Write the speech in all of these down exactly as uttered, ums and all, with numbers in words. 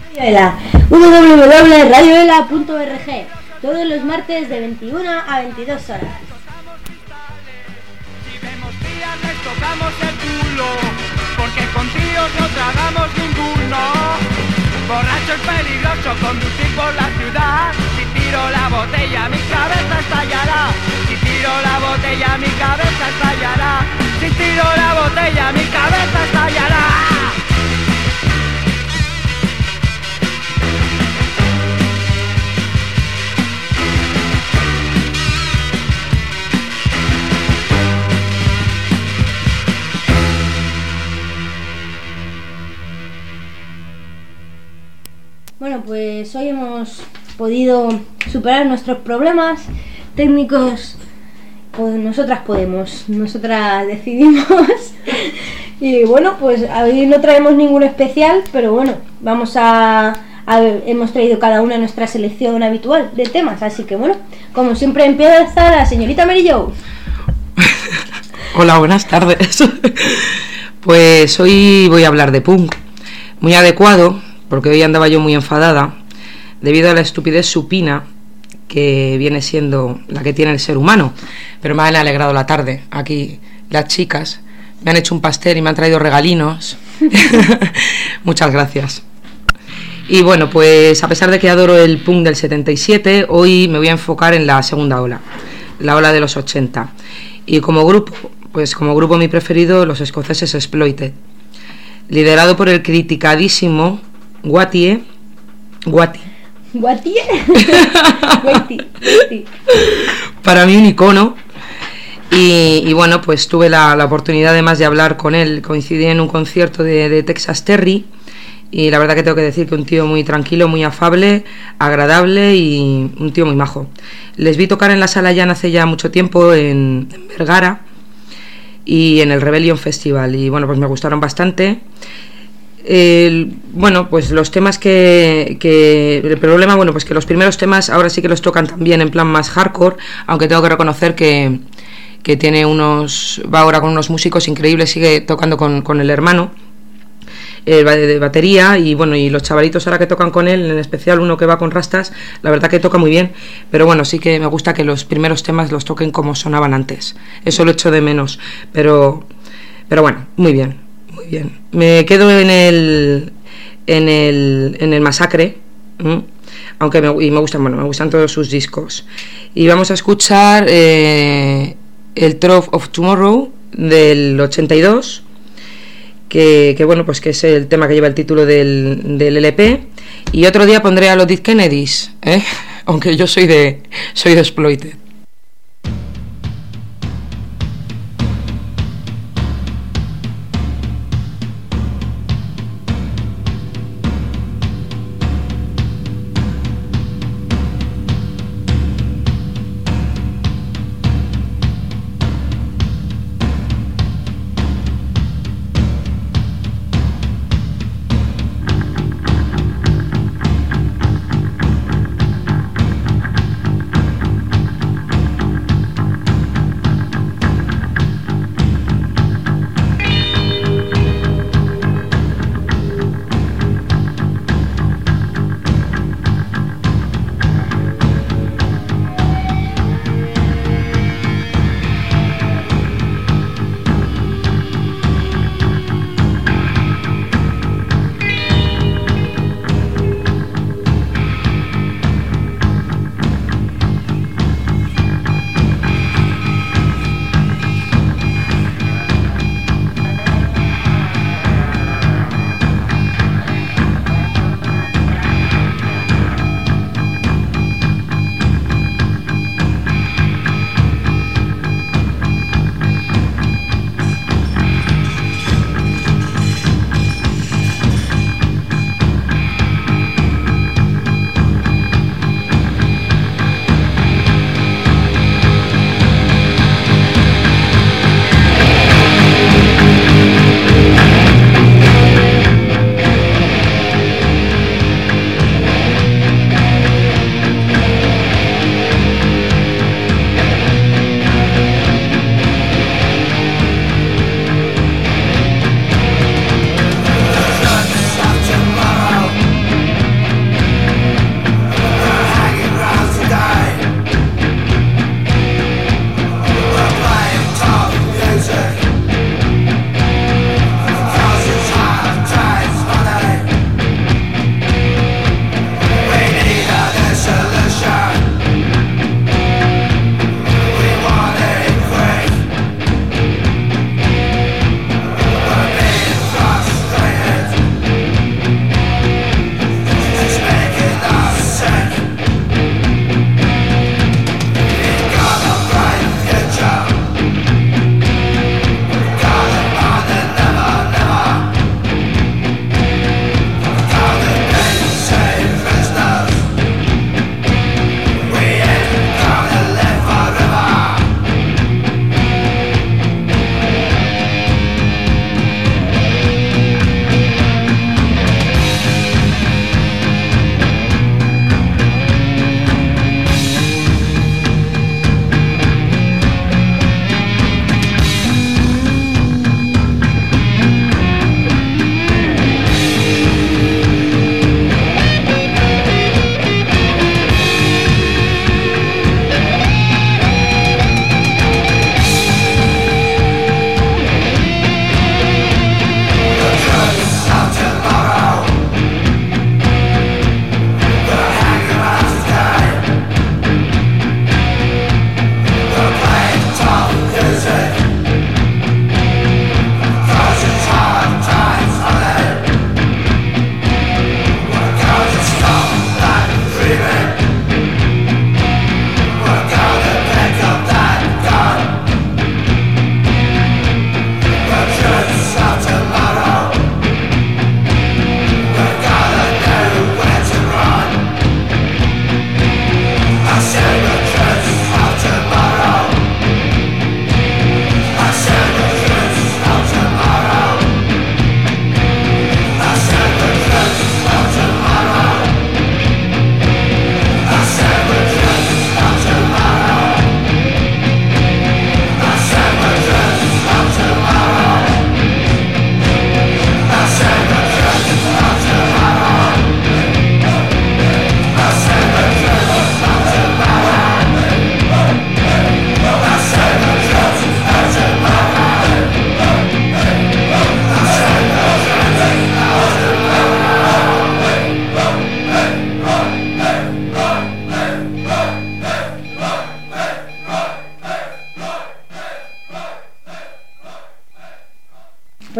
Vela, w w w punto radio vela punto org, todos los martes de veintiuna a veintidós horas. Si vemos tías les tocamos el culo, porque con tíos no tragamos ninguno. Borracho es peligroso conducir por la ciudad. Si tiro la botella mi cabeza estallará. Si tiro la botella mi cabeza estallará. Si tiro la botella mi cabeza estallará. Bueno, pues hoy hemos podido superar nuestros problemas técnicos. Pues nosotras podemos, nosotras decidimos. Y bueno, pues hoy no traemos ningún especial, pero bueno, vamos a, a ver, hemos traído cada una nuestra selección habitual de temas, así que bueno, como siempre empieza la señorita Mary Jo. Hola, buenas tardes. Pues hoy voy a hablar de punk, muy adecuado, porque hoy andaba yo muy enfadada debido a la estupidez supina que viene siendo la que tiene el ser humano. Pero me han alegrado la tarde aquí las chicas, me han hecho un pastel y me han traído regalinos. Muchas gracias. Y bueno, pues a pesar de que adoro el punk del setenta y siete, hoy me voy a enfocar en la segunda ola, la ola de los ochenta. Y como grupo, pues como grupo mi preferido, los escoceses Exploited, liderado por el criticadísimo Wattie, Wattie, Wattie, para mí un icono. Y, y bueno, pues tuve la, la oportunidad además de hablar con él, coincidí en un concierto de, de Texas Terry, y la verdad que tengo que decir que un tío muy tranquilo, muy afable, agradable y un tío muy majo. Les vi tocar en la Sala Jan hace ya mucho tiempo en, en Vergara y en el Rebellion Festival, y bueno, pues me gustaron bastante. El, bueno, pues los temas que, que el problema, bueno, pues que los primeros temas ahora sí que los tocan también en plan más hardcore, aunque tengo que reconocer que, que tiene unos, va ahora con unos músicos increíbles, sigue tocando con, con el hermano eh, de batería, y bueno, y los chavalitos ahora que tocan con él, en especial uno que va con rastas, la verdad que toca muy bien, pero bueno, sí que me gusta que los primeros temas los toquen como sonaban antes, eso lo echo de menos, pero, pero bueno, muy bien. Muy bien, me quedo en el en el en el Masacre, ¿m? aunque me, y me gustan, bueno, me gustan todos sus discos. Y vamos a escuchar eh, el Trough of Tomorrow del ochenta y dos, que, que bueno, pues que es el tema que lleva el título del, del L P. Y otro día pondré a los Dead Kennedys, ¿eh? Aunque yo soy de soy de Exploited.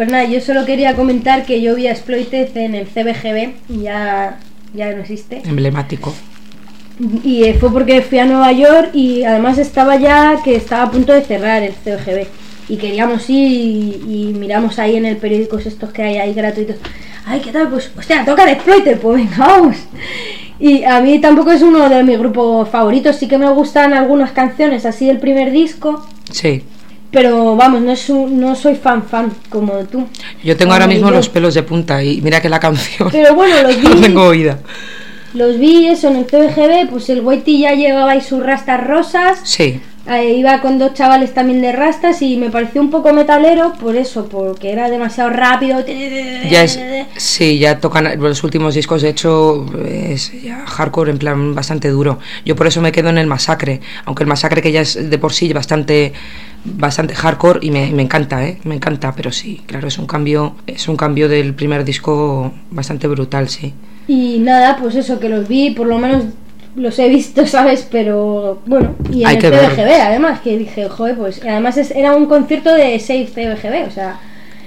nada, yo solo quería comentar que yo vi a Exploited en el C B G B, ya, ya no existe. Emblemático. Y eh, fue porque fui a Nueva York y además estaba ya que estaba a punto de cerrar el C B G B. Y queríamos ir y, y miramos ahí en el periódicos estos que hay ahí gratuitos. Ay, ¿qué tal? Pues, hostia, toca de Exploited, pues venga, vamos. Y a mí tampoco es uno de mis grupos favoritos, sí que me gustan algunas canciones así del primer disco. Sí. Pero vamos, no, es un, no soy fan fan como tú. Yo tengo ahora mismo los pelos de punta y mira que la canción. Pero bueno, los vi. No tengo oída. Los vi eso en el C B G B, pues el Whitey ya llevaba ahí sus rastas rosas. Sí. Eh, iba con dos chavales también de rastas y me pareció un poco metalero por eso, porque era demasiado rápido. Ya es, sí, ya tocan los últimos discos, de hecho es ya hardcore en plan bastante duro. Yo por eso me quedo en el Masacre, aunque el Masacre que ya es de por sí bastante bastante hardcore y me, me encanta, eh, me encanta, pero sí, claro, es un cambio, es un cambio del primer disco bastante brutal, sí. Y nada, pues eso, que los vi, por lo menos los he visto, ¿sabes? Pero bueno, y en Hay el que C B G B verlos. además, que dije, joder, pues además es, era un concierto de seis C B G B, o sea,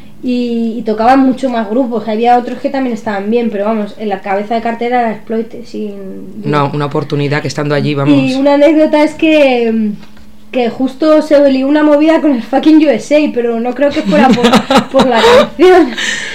y, y tocaban mucho más grupos, había otros que también estaban bien, pero vamos, en la cabeza de cartera era Exploited, sin... No, una oportunidad que estando allí, vamos. Y una anécdota es que que justo se lió una movida con el fucking U S A, pero no creo que fuera por, por la canción.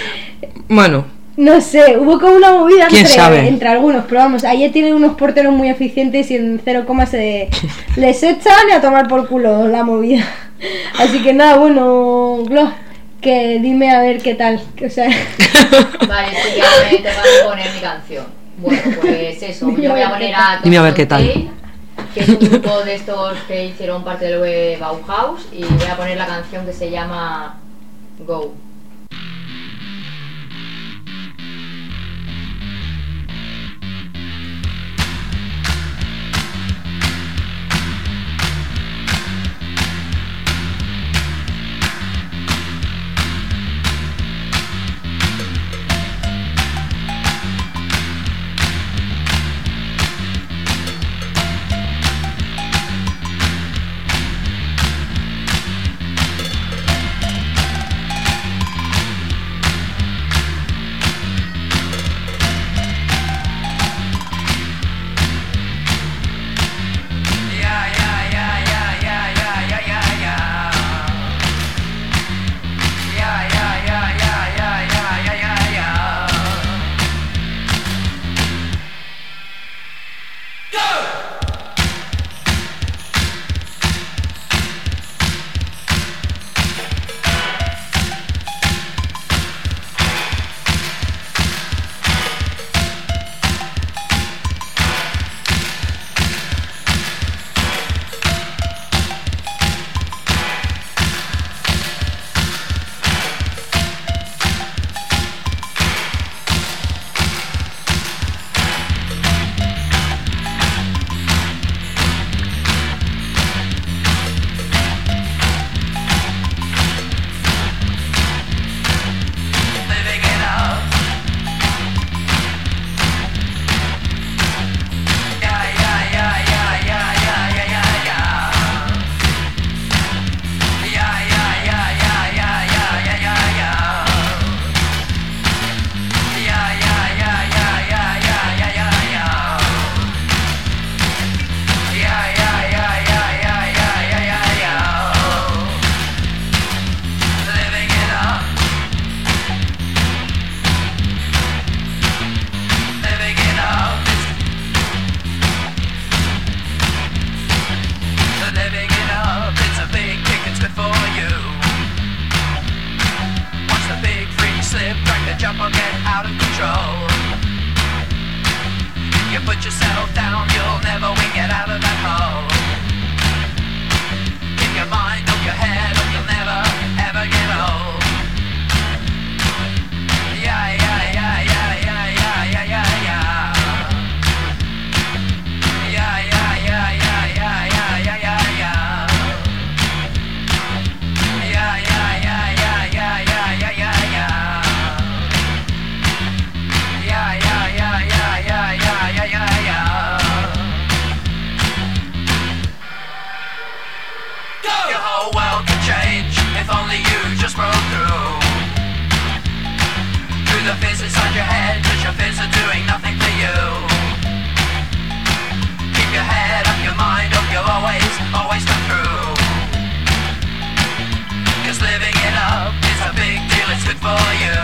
Bueno, no sé, hubo como una movida ¿quién entre, sabe? entre algunos, pero vamos, ayer tienen unos porteros muy eficientes y en cero coma se les echan y a tomar por culo la movida. Así que nada, bueno, Glo, que dime a ver qué tal, o sea... Vale, sí, ya me te vas a poner mi canción. Bueno, pues eso, yo voy a poner a... Dime a ver qué tal. Tale, que es un grupo de estos que hicieron parte del Bauhaus, y voy a poner la canción que se llama Go. Your whole world can change. your fears inside your head, cause your fears are doing nothing for you. Keep your head up, your mind up, you'll always, always come through. Cause living it up is a big deal, it's good for you.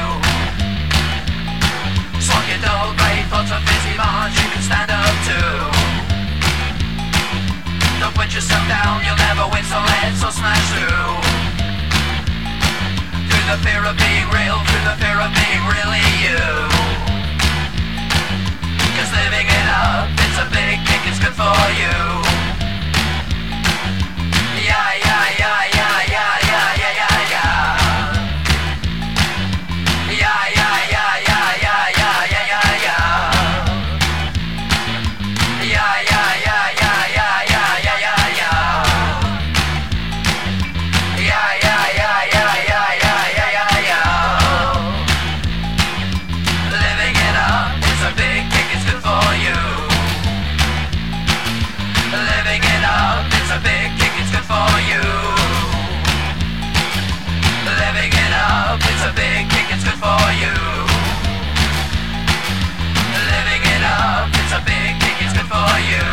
Slug your dull grey thoughts of busy minds you can stand up to. Don't put yourself down, you'll never win, so let's all smash through. Through the fear of being real, through the fear of being really you. Cause living it up, it's a big kick, it's good for you. Yeah, yeah, yeah, yeah, yeah, yeah, yeah, yeah, yeah. Yeah, yeah, yeah, yeah, yeah, yeah, yeah, yeah, yeah. Yeah, yeah, yeah, yeah, yeah, yeah, yeah, yeah, yeah. Yeah, yeah, yeah, yeah, yeah, yeah, yeah, yeah, yeah. Living it up, it's a big kick, it's good for you. Living it up, it's a big kick, it's good for you. Living it up, it's a big kick, it's good for you. Living it up, it's a big kick, it's good for you.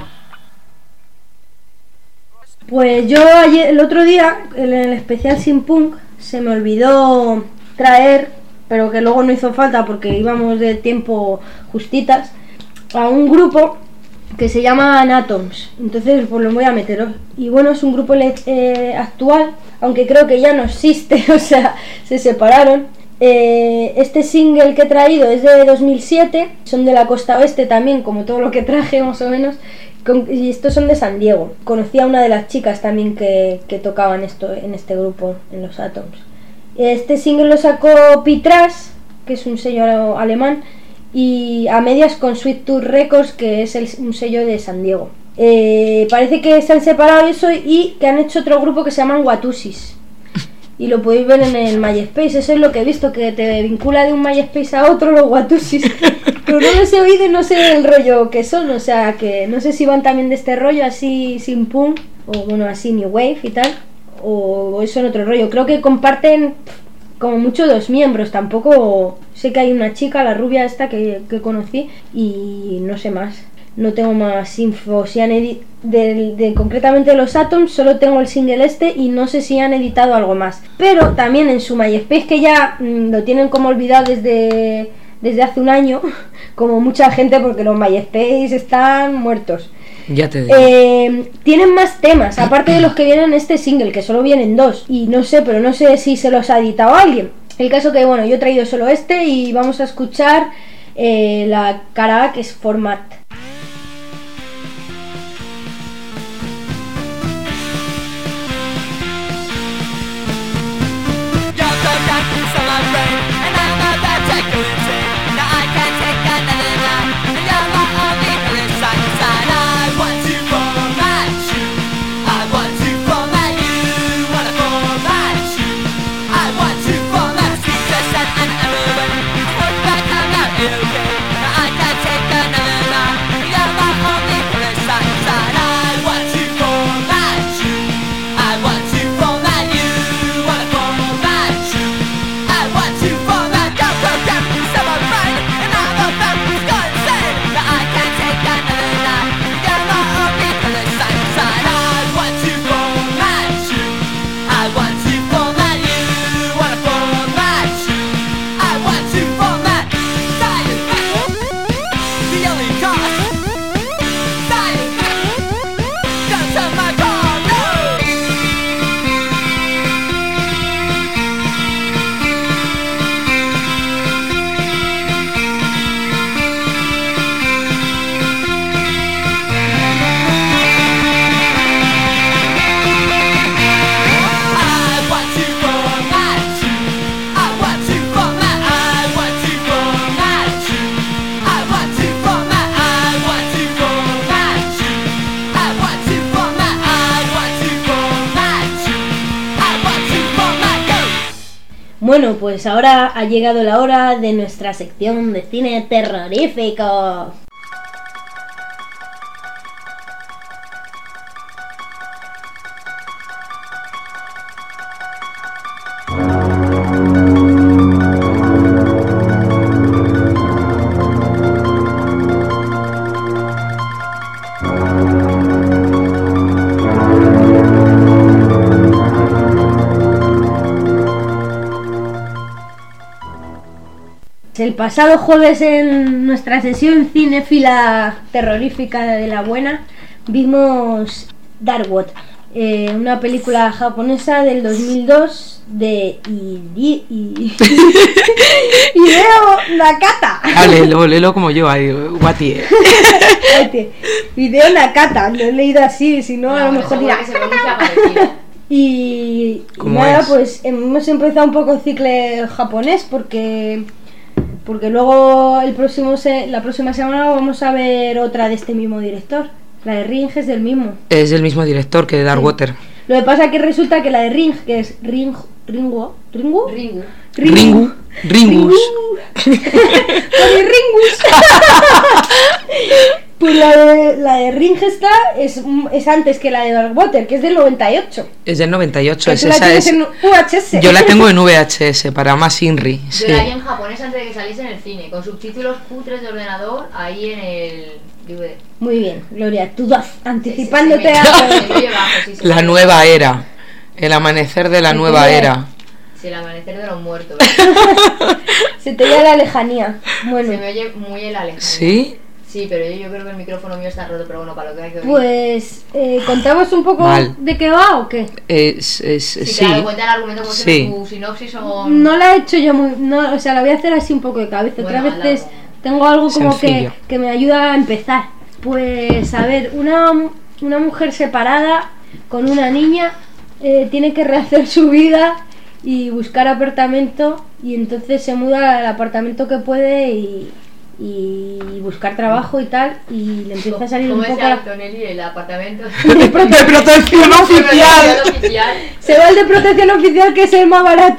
Pues yo ayer, el otro día, en el especial Sin Punk, se me olvidó traer, pero que luego no hizo falta porque íbamos de tiempo justitas, a un grupo que se llama Anatoms. Entonces pues lo voy a meter. Y bueno, es un grupo eh, actual, aunque creo que ya no existe, o sea, se separaron. Eh, este single que he traído es de dos mil siete, son de la costa oeste también, como todo lo que traje más o menos. Con, y estos son de San Diego. Conocí a una de las chicas también que, que tocaban esto en este grupo, en los Atoms. Este single lo sacó Pitras, que es un sello alemán, y a medias con Sweet Tooth Records, que es el, un sello de San Diego. Eh, parece que se han separado eso y que han hecho otro grupo que se llaman Watusis. Y lo podéis ver en el MySpace, eso es lo que he visto, que te vincula de un MySpace a otro los Watusis. Pero no los he oído y no sé el rollo que son, o sea que no sé si van también de este rollo así sin punk, o bueno así new wave y tal, o, o son otro rollo. Creo que comparten como mucho dos miembros, tampoco sé que hay una chica, la rubia esta que, que conocí, y no sé más. No tengo más info. Si han edi- de, de concretamente de los Atoms, solo tengo el single este y no sé si han editado algo más. Pero también en su MySpace, que ya mmm, lo tienen como olvidado desde, desde hace un año, como mucha gente, porque los MySpace están muertos. Ya te digo. Eh, tienen más temas, aparte de los que vienen en este single, que solo vienen dos. Y no sé, pero no sé si se los ha editado alguien. El caso que, bueno, yo he traído solo este y vamos a escuchar eh, la cara A, que es Format. Bueno, pues ahora ha llegado la hora de nuestra sección de cine terrorífico. pasado jueves en nuestra sesión cinéfila terrorífica de la buena vimos Darkwood, eh, una película japonesa del dos mil dos de Hideo y... Hideo Nakata. Ah, léelo, léelo como yo, ahí, Guati. Hideo Nakata, lo he leído así, si no, No, a lo pero mejor seguro dirá... que se pronuncia parecido. Y, y ¿Cómo nada, es? pues hemos empezado un poco el cicle japonés porque porque luego el próximo se, la próxima semana vamos a ver otra de este mismo director. La de Ring es del mismo. Es el mismo director que Darkwater. Sí. Lo que pasa es que resulta que la de Ring, que es Ring, Ringo, Ringo, Ringu. Ringu, Ringus. Pony Ringus. Pues la de, la de Ring esta es, es antes que la de Darkwater, que es del noventa y ocho. Es del noventa y ocho, Que es tú la esa tienes es. en U H S. Yo la tengo en V H S para más Inri. Yo Sí. la vi en japonés antes de que saliese en el cine, con subtítulos cutres de ordenador ahí en el D V D. Muy bien, Gloria, tú vas anticipándote Sí, sí, a... sí, se me oye bajo, sí, se La me oye nueva bajo. era. El amanecer de la Sí, nueva sí. era. Sí, el amanecer de los muertos. Se te oye a la lejanía. Bueno, Se me oye muy en la lejanía. ¿Sí? Sí, pero yo, yo creo que el micrófono mío está roto, pero bueno, para lo que hay que oír. pues eh, ¿contamos un poco Mal. de qué va o qué? Es, es, Si sí. te das cuenta el argumento, como Sí. si tu sinopsis o... No la he hecho yo muy... No, o sea, la voy a hacer así un poco de cabeza. Bueno, Otras veces hazla. tengo algo como que, Sencillo. que me ayuda a empezar. Pues a ver, una, una mujer separada con una niña eh, tiene que rehacer su vida y buscar apartamento, y entonces se muda al apartamento que puede y, y buscar trabajo y tal, y le empieza a salir Como un poco decía la... Antonelli, el apartamento... ¡De protección oficial! oficial. Se va el de protección oficial, que es el más barato.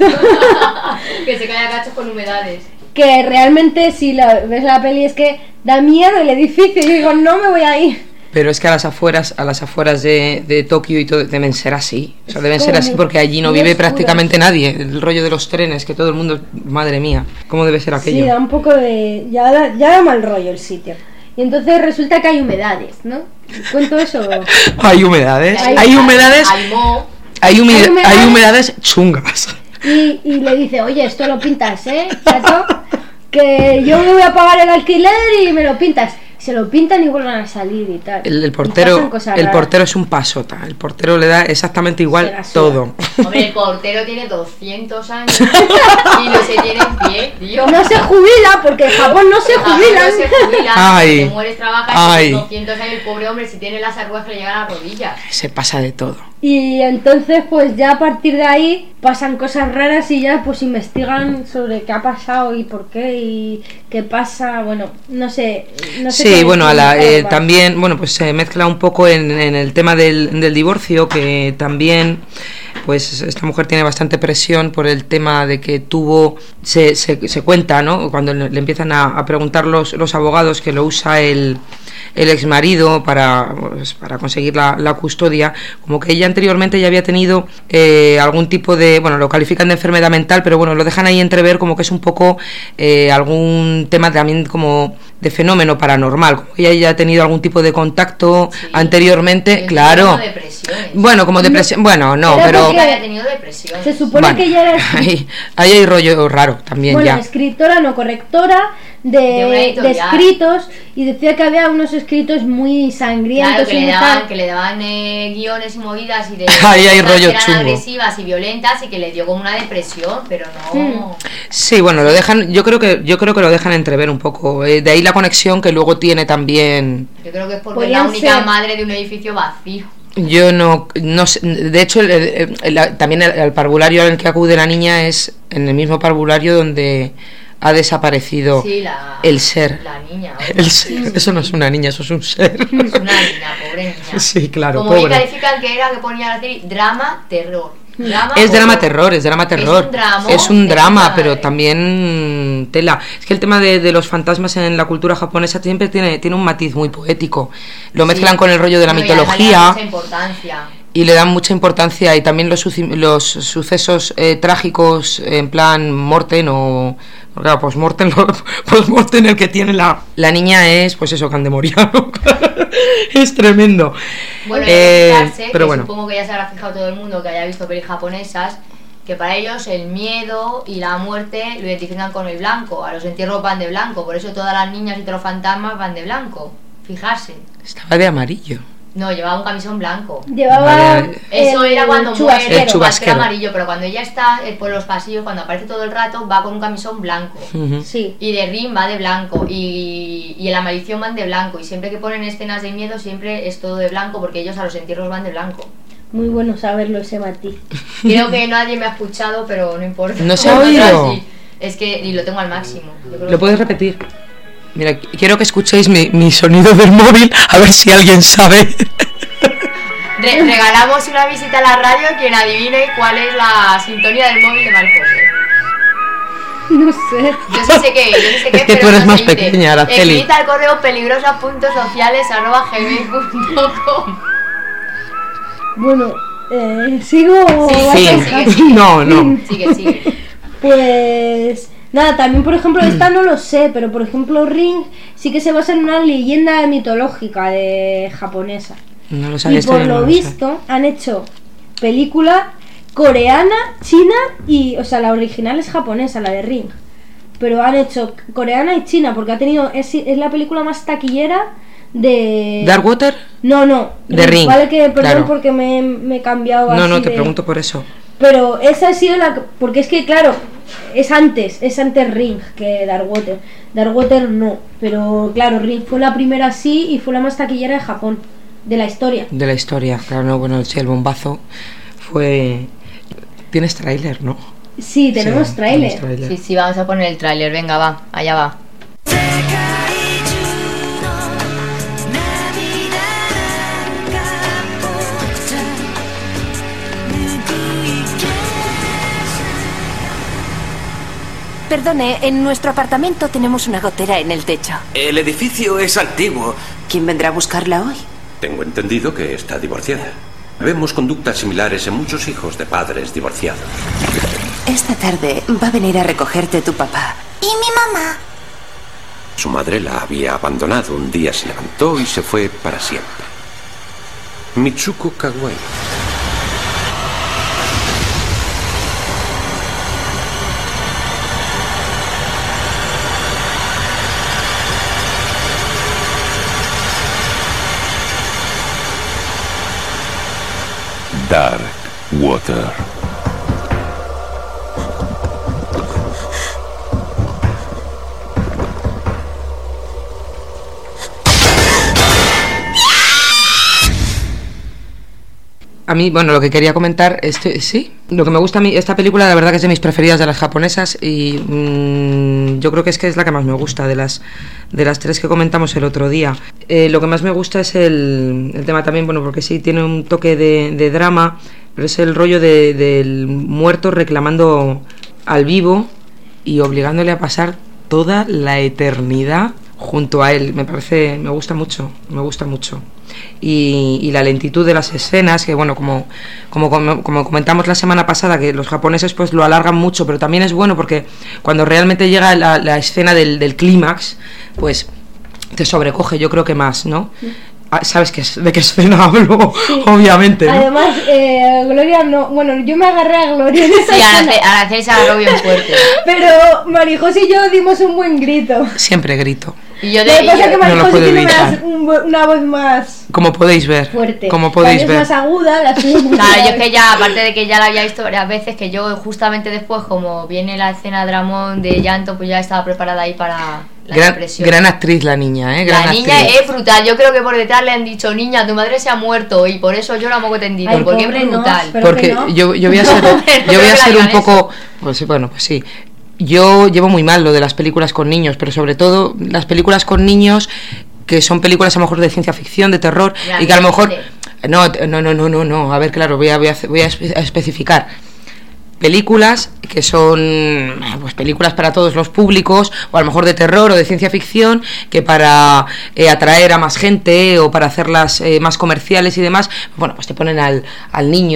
Que se cae a cachos con humedades. Que realmente si la, ves la peli es que da miedo el edificio, y yo digo, no me voy a ir. Pero es que a las afueras, a las afueras de, de Tokio y todo deben ser así. O sea, Es deben como ser así muy- porque allí no muy vive oscuras. prácticamente nadie. El rollo de los trenes, que todo el mundo, madre mía, ¿cómo debe ser aquello? Sí, da un poco de... Ya da, ya da mal rollo el sitio. Y entonces resulta que hay humedades, ¿no? ¿Cuento eso? Hay humedades, Hay- hay humedades, Hay moho. hay, humi- hay humedades. hay humedades chungas. Y, y le dice, oye, esto lo pintas, ¿eh, chato? Que yo me voy a pagar el alquiler y me lo pintas. Se lo pintan y vuelven a salir y tal. El, el Y portero, pasan cosas el raras. portero es un pasota. El portero le da exactamente Se igual la suda. todo. Hombre, el portero tiene doscientos años y no se tiene en pie, tío. No se jubila, porque en Japón no se En Japón jubilan. No se jubilan. Ay. Si te mueres, trabajas Ay. y con doscientos años el pobre hombre, si tiene las arrugas que le llegan a las rodillas. Se pasa de todo. Y entonces pues ya a partir de ahí pasan cosas raras y ya pues investigan sobre qué ha pasado y por qué y qué pasa, bueno, no sé, no sé Sí, qué bueno, a la, decir, eh, más. también, bueno, pues se mezcla un poco en, en el tema del, del divorcio, que también, pues esta mujer tiene bastante presión por el tema de que tuvo, se, se, se cuenta, ¿no? Cuando le, le empiezan a, a preguntar los, los abogados, que lo usa el, el ex marido para, pues, para conseguir la, la custodia, como que ella anteriormente ya había tenido eh, algún tipo de, bueno, lo califican de enfermedad mental, pero bueno, lo dejan ahí entrever como que es un poco eh, algún tema también como de fenómeno paranormal, como que ella ya ha tenido algún tipo de contacto Sí. anteriormente, Yo claro. tengo depresiones. Bueno, como depresión, bueno, no, Era pero porque- Nunca había tenido depresiones. Se supone bueno, que ella era ahí, ahí hay rollo raro también bueno, ya. escritora, no correctora de, De una de editorial. escritos, y decía que había unos escritos muy sangrientos Claro, que y le muy daban, tal. que le daban eh, guiones y movidas y de Ahí hay cosas rollo que eran chungo. agresivas y violentas y que le dio como una depresión, pero no. Hmm. Sí, bueno, lo dejan, yo creo que yo creo que lo dejan entrever un poco. eh, de ahí la conexión que luego tiene también. Yo creo que es porque es Podrían la única ser- madre de un edificio vacío. Yo no, no sé, de hecho el- el- el- también el, el parvulario al que acude la niña es en el mismo parvulario donde ha desaparecido Sí, la, el ser. La niña. El oye. ser. Eso no es una niña, eso es un ser. Es una niña, pobre niña. Sí, claro, Como bien pobre. califican que era, que ponía la serie, drama, terror. Drama, Es drama horror. terror, es drama terror. Es un drama. Es un de drama, puta pero madre. también tela. Es que el tema de, de los fantasmas en la cultura japonesa siempre tiene, tiene un matiz muy poético. Lo mezclan Sí. con el rollo de la No, y además le dan mitología mucha importancia. y le dan mucha importancia, y también los, suci- los sucesos eh, trágicos en plan morten o... Claro, post-mortem, post-mortem el que tiene la, la niña es, pues eso, Candemoriano. Es tremendo. Bueno, Eh, hay que fijarse, pero que bueno. supongo que ya se habrá fijado todo el mundo que haya visto pelis japonesas, que para ellos el miedo y la muerte lo identifican con el blanco, a los entierros van de blanco, por eso todas las niñas y todos los fantasmas van de blanco, fijarse. Estaba de amarillo. No, llevaba un camisón blanco. Llevaba Vale. Eso el era cuando chubasquero. muere, El chubasquero. era amarillo, pero cuando ella está eh, por los pasillos, cuando aparece todo el rato, va con un camisón blanco. Ujú. Sí. Y de Ring va de blanco, y, y en la maldición van de blanco, y siempre que ponen escenas de miedo siempre es todo de blanco, porque ellos a los entierros van de blanco. Muy bueno saberlo ese matiz. Creo que nadie me ha escuchado, pero no importa. No se ha Nosotras oído. sí. Es que y lo tengo al máximo. Yo creo ¿Lo que- puedes repetir? Mira, quiero que escuchéis mi, mi sonido del móvil, a ver si alguien sabe. Re- regalamos una visita a la radio quien adivine cuál es la sintonía del móvil de Marcose. No sé. Yo sí sé qué, yo sí sé qué, Es que pero tú eres no más se dice. pequeña, Araceli. Escrita al correo peligrosa puntos sociales arroba gmail punto com. Bueno, eh, sigo. Sí, vas Sí, a sí, dejar? sí. no, no. Sigue, sigue. Pues nada, también por ejemplo esta no lo sé, pero por ejemplo Ring sí que se basa en una leyenda mitológica de japonesa. No lo sabía. Y esto por yo no lo sé. visto han hecho película coreana, china y, o sea, la original es japonesa, la de Ring, pero han hecho coreana y china porque ha tenido es, es la película más taquillera de ¿Darkwater? No, no, De Ring, Vale que perdón claro. porque me, me he cambiado No, así no, te de- pregunto por eso. Pero esa ha sido la... Porque es que, claro, es antes, es antes Ring que Darkwater. Darkwater no, pero claro, Ring fue la primera así y fue la más taquillera de Japón, de la historia. De la historia, claro, no, bueno, sí, el bombazo fue... Tienes tráiler, ¿no? Sí, tenemos Sí, tráiler. tenemos tráiler. Sí, sí, vamos a poner el tráiler, venga, va, allá va. Perdone, en nuestro apartamento tenemos una gotera en el techo. El edificio es antiguo. ¿Quién vendrá a buscarla hoy? Tengo entendido que está divorciada. Vemos conductas similares en muchos hijos de padres divorciados. Esta tarde va a venir a recogerte tu papá. ¿Y mi mamá? Su madre la había abandonado. Un día se levantó y se fue para siempre. Mitsuko Kawai. Dark Water. A mí, bueno, lo que quería comentar, este, sí, lo que me gusta a mí, esta película la verdad que es de mis preferidas de las japonesas y mmm, yo creo que es que es la que más me gusta de las de las tres que comentamos el otro día. Eh, lo que más me gusta es el, el tema también, bueno, porque sí tiene un toque de, de drama, pero es el rollo de, del muerto reclamando al vivo y obligándole a pasar toda la eternidad junto a él. Me parece, me gusta mucho, me gusta mucho. Y, y la lentitud de las escenas, que bueno, como, como, como, como comentamos la semana pasada, que los japoneses pues lo alargan mucho, pero también es bueno porque cuando realmente llega la, la escena del, del clímax, pues te sobrecoge, yo creo que más, ¿no? Ah, ¿sabes qué, de qué escena hablo? Sí. Obviamente, ¿no? Además, eh, Gloria no... Bueno, yo me agarré a Gloria en esa Sí, escena, Araceli, Araceli se agarró bien fuerte. pero Marijos y yo dimos un buen grito. Siempre grito. Y yo Lo de que pasa es que yo- No lo Marijos puedo tiene evitar. más- un bu- una voz más Como podéis ver, fuerte. como La podéis mía ver. es más aguda, la suya es más Claro, yo es grave. que ya, aparte de que ya la había visto varias veces, que yo justamente después, como viene la escena dramón de llanto, pues ya estaba preparada ahí para la Gran, depresión. gran actriz la niña, ¿eh? Gran La niña actriz. es brutal, yo creo que por detrás le han dicho, niña, tu madre se ha muerto y por eso llora moco tendido, Ay, porque pobre, es no, brutal. pero Porque que no. yo, yo voy a ser, No, yo no voy creo a que ser la un digan poco, pues sí, bueno, pues sí. Yo llevo muy mal lo de las películas con niños, pero sobre todo las películas con niños que son películas a lo mejor de ciencia ficción, de terror, Ya, y que a lo mejor fíjate. no, no, no, no, no, no, a ver, claro, voy a, voy a, voy a espe- a especificar. Películas que son pues películas para todos los públicos, o a lo mejor de terror o de ciencia ficción, que para eh, atraer a más gente o para hacerlas eh, más comerciales y demás, bueno, pues te ponen al, al niño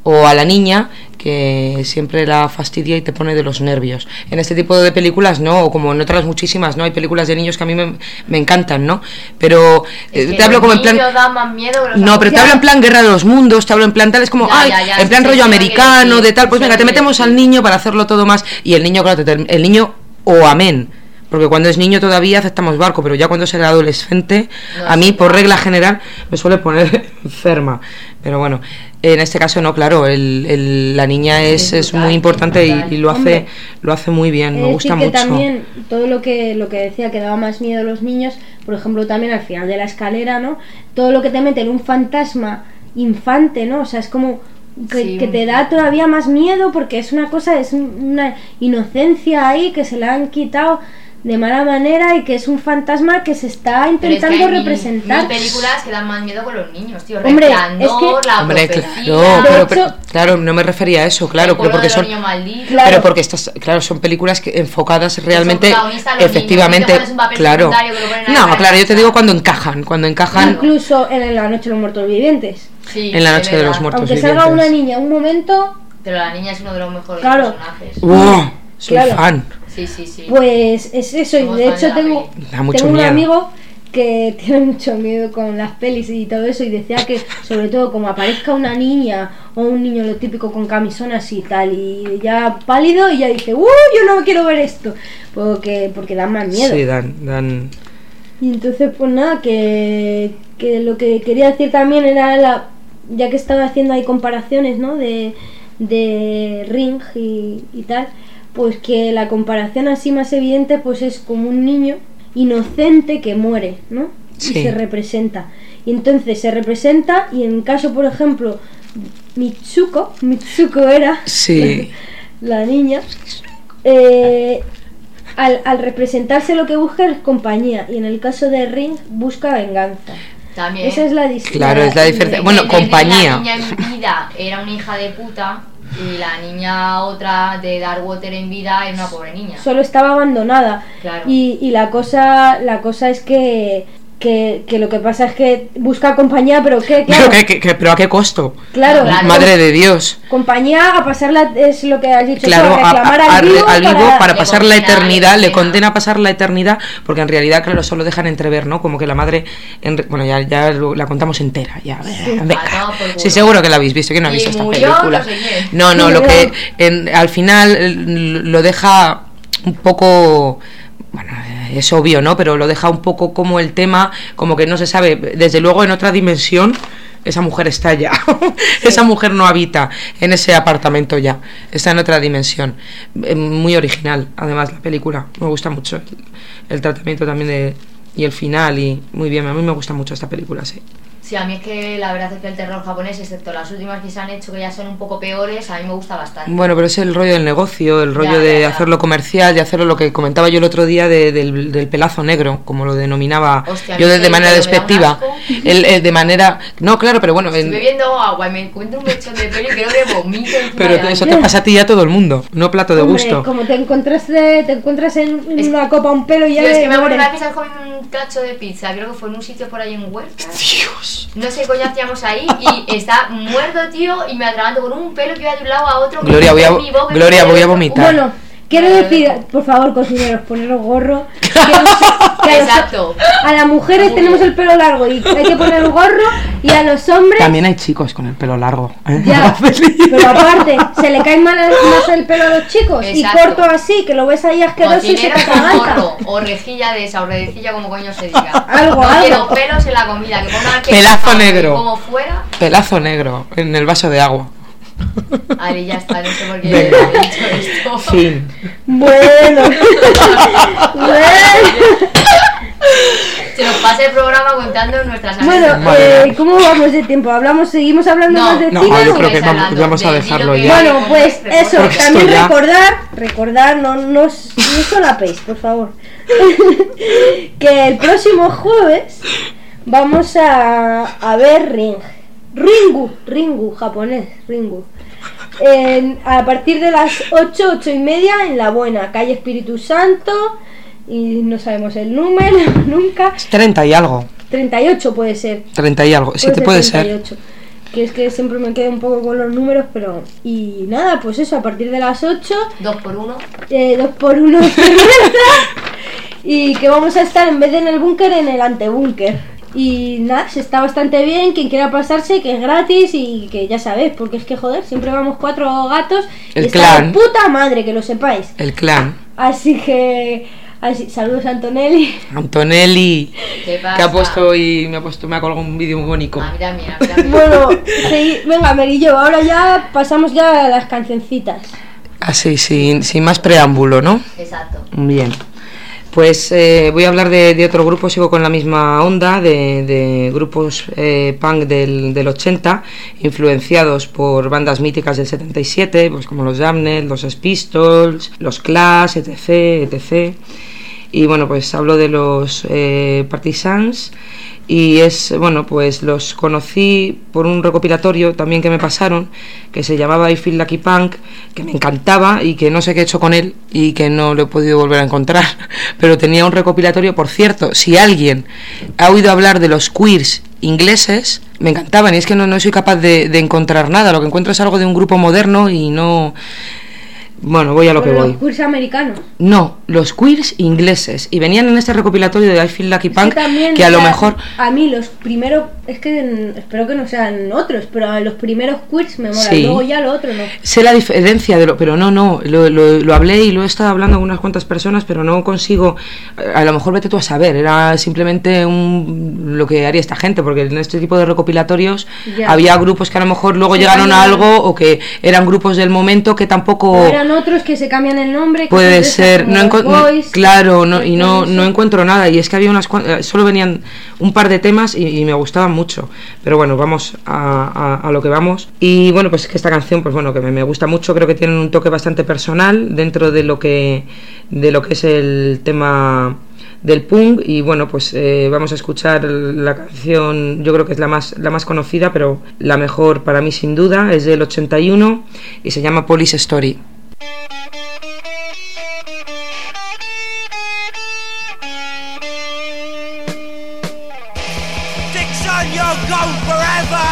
o a la niña que siempre la fastidia y te pone de los nervios. En este tipo de películas no, o como en otras muchísimas, ¿no? Hay películas de niños que a mí me, me encantan, ¿no? Pero es eh, que te hablo como en plan... Da más miedo que los no, pero te hablo en plan Guerra de los Mundos, te hablo en plan tal, es como, ya, ay, ya, ya, en plan sí, rollo sí, americano, sí, de tal, pues sí, venga, sí, te metemos sí. al niño para hacerlo todo más, y el niño, claro, te, el niño, o amén. Porque cuando es niño todavía aceptamos barco, pero ya cuando será adolescente, no, a mí, sí, por claro. regla general, me suele poner enferma. Pero bueno, en este caso no, claro, el, el, la niña es, es muy importante y, y lo hace Hombre, lo hace muy bien, me es gusta decir que mucho. también todo lo que lo que decía que daba más miedo a los niños, por ejemplo, también al final de la escalera, ¿no? Todo lo que te mete en un fantasma infante, ¿no? O sea, es como que, Sí. que te da todavía más miedo porque es una cosa, es una inocencia ahí que se la han quitado de mala manera y que es un fantasma que se está Pero es que intentando hay mil- representar. mil películas que dan más miedo con los niños, tío. Hombre, Resplandor, es que- La Hombre, Profecía, claro, De pero, hecho- pero- claro, no me refería a eso, claro, El pero pueblo porque de los son niños malditos. Claro. pero porque estas, claro, son películas que enfocadas realmente, protagonistas los efectivamente, niños, no te pones un papel claro. secundario que lo ponen ahí No, para claro, yo te casa. digo cuando encajan, cuando encajan Incluso en La Noche de los Muertos Vivientes. Sí, en la es noche de verdad. los muertos Aunque salga vivientes. una niña un momento, Pero la niña es uno de los mejores Claro. personajes. ¡Wow! Soy Claro. fan. Sí, sí, sí. pues es eso. Y Somos de fan hecho de la tengo, peli. Da mucho tengo un miedo. amigo que tiene mucho miedo con las pelis y todo eso y decía que sobre todo como aparezca una niña o un niño lo típico con camisonas y tal y ya pálido y ya dice, ¡uh! Yo no quiero ver esto porque, porque dan más miedo. Sí, dan, dan Y entonces pues nada, que, que lo que quería decir también era la, ya que estaba haciendo ahí comparaciones, ¿no? De, de Ring y, y tal, pues que la comparación así más evidente pues es como un niño inocente que muere, ¿no? Sí. Y se representa. Y entonces se representa y en caso, por ejemplo, Mitsuko, Mitsuko era Sí. la niña, eh, al, al representarse lo que busca es compañía y en el caso de Ring busca venganza. También. Esa es la distinción. Claro, es la diferencia. Bueno, En vez de compañía. La niña en vida era una hija de puta y la niña otra de Darkwater en vida era una pobre niña. Solo estaba abandonada. Claro. Y, y la cosa la cosa es que, que, que lo que pasa es que busca compañía, pero ¿qué? Claro, Pero, ¿qué- qué- qué- pero a qué costo? claro, Claro. Madre de Dios. compañía a pasarla, es lo que has dicho, Claro, tú, a a- reclamar a- al vivo, al vivo para- para Le pasar la condena, eternidad, le le condena. condena a pasar la eternidad, porque en realidad, claro, solo dejan entrever, ¿no? Como que la madre, en re- bueno, ya, ya lo- la contamos entera, ya, venga. Ah, no, por culo. Sí, seguro que la habéis visto, que no ha Y visto esta murió, película. no sé quién. No, no, lo Murió. que en- al final eh, lo deja un poco, bueno, eh, es obvio, ¿no? Pero lo deja un poco como el tema, como que no se sabe, desde luego en otra dimensión. Esa mujer está ya, esa mujer no habita en ese apartamento ya, está en otra dimensión. Eh, Muy original, además, la película, me gusta mucho el, el tratamiento también de, y el final, y muy bien, a mí me gusta mucho esta película, sí. Sí, a mí es que la verdad es que el terror japonés, excepto las últimas que se han hecho que ya son un poco peores, a mí me gusta bastante. Bueno, pero es el rollo del negocio, el rollo Ya, de ya, ya. hacerlo comercial, de hacerlo lo que comentaba yo el otro día de- del, del pelazo negro, como lo denominaba Hostia, yo a mí de, de ese manera pelo me da un despectiva. asco. El, el de manera... No, claro, pero bueno... en- Estoy bebiendo agua y me encuentro un mechón de pelo y creo que vomito encima pero de eso alguien. te pasa a ti y a todo el mundo, no plato de Hombre, gusto. como te encontraste, te encuentras en, en Es- una copa un pelo y ya Yo es le que me acuerdo mueres. una vez que estaba comiendo un cacho de pizza, creo que fue en un sitio por ahí en Huerta. Dios. No sé qué coño hacíamos ahí y está muerto, tío, y me atraganto con un pelo que iba de un lado a otro. que Gloria, me voy a, metió en mi boca y Gloria, me voy a quedé- vomitar. Bueno, quiero Vale, decir, vale. por favor, cocineros, poneros gorro. Que no sé- que a los- Exacto. A las mujeres Muy tenemos bien. el pelo largo y hay que poner gorro y a los hombres También hay chicos con el pelo largo. ¿eh? ya, pero aparte se le cae mal más el pelo a los chicos Exacto. y corto así que lo ves ahí asqueroso y se Cocineros te con atraganta. gorro o rejilla de esa o redecilla como coño se diga. Algo, no algo. quiero pelos en la comida, que pongan que Pelazo negro. como fuera. Pelazo negro en el vaso de agua. Vale, ya está, no sé por qué Venga. he dicho esto. Fin. Bueno, bueno, Se nos pasa el programa contando nuestras bueno anécdotas. eh, ¿cómo vamos de tiempo? ¿Hablamos, seguimos hablando No, más de No, cine? yo o- creo que Estáis vamos, hablando vamos a de- dejarlo di lo que ya. hay. Bueno, pues eso, Porque también esto ya- recordar, recordar, no, no, os- no solapéis, por favor, que el próximo jueves vamos a, a ver Ring, Ringu, Ringu, japonés, Ringu, En- a partir de las ocho, ocho y media en La Buena, calle Espíritu Santo, y no sabemos el número, nunca, treinta y algo. treinta y ocho puede ser. treinta y algo. Sí, te puede ser. treinta y ocho. que es que siempre me quedo un poco con los números, pero... Y nada, pues eso, a partir de las ocho... Dos por uno. Eh, dos por uno cerveza. Y que vamos a estar, en vez de en el búnker, en el antebúnker. Y nada, se está bastante bien, quien quiera pasarse, que es gratis y que ya sabéis, porque es que joder, siempre vamos cuatro gatos. El y clan. está de puta madre, que lo sepáis. El clan. Así que... Así, saludos a Antonelli. Antonelli. ¿Qué pasa? Que ha puesto y me ha puesto, me ha colgado un vídeo muy bonito. Ah, mira, mira, mira, mira. Bueno, sí, venga, Merillo, ahora ya pasamos ya a las cancioncitas. Así, sin, sin más preámbulo, ¿no? Exacto. Bien. Pues eh, voy a hablar de, de otro grupo, sigo con la misma onda, de, de grupos eh, punk del, del ochenta, influenciados por bandas míticas del setenta y siete, pues como los Damned, los Sex Pistols, los Clash, etc, etcétera. Y bueno, pues hablo de los eh, Partisans. Y es, bueno, pues los conocí por un recopilatorio también que me pasaron, que se llamaba I Feel Lucky Punk, que me encantaba y que no sé qué he hecho con él y que no lo he podido volver a encontrar, pero tenía un recopilatorio. Por cierto, si alguien ha oído hablar de los queers ingleses, me encantaban, y es que no, no soy capaz de, de encontrar nada, lo que encuentro es algo de un grupo moderno y no... Bueno, voy a lo que voy. Los queers americanos. No, los queers ingleses. Y venían en este recopilatorio de I Feel Lucky Punk, que, también, que a lo o sea, mejor... A mí los primeros... Es que mm, espero que no sean otros, pero los primeros queers me molan. Sí. Luego ya lo otro no. Sé la diferencia de lo... Pero no, no, lo, lo, lo hablé y lo he estado hablando con unas cuantas personas, pero no consigo... A lo mejor vete tú a saber. Era simplemente un, lo que haría esta gente, porque en este tipo de recopilatorios ya había grupos que a lo mejor luego sí, llegaron a algo, o que eran grupos del momento que tampoco... O eran otros que se cambian el nombre. Que puede ser, no enco- boys, claro, no, y no, no encuentro nada. Y es que había unas cuantas, solo venían un par de temas y, y me gustaban mucho. Pero bueno, vamos a, a, a lo que vamos. Y bueno, pues que esta canción, pues bueno, que me, me gusta mucho. Creo que tienen un toque bastante personal dentro de lo que, de lo que es el tema del punk. Y bueno, pues eh, vamos a escuchar la canción, yo creo que es la más, la más conocida, pero la mejor para mí sin duda. Es del ochenta y uno y se llama Police Story. Dixon, you're gone forever!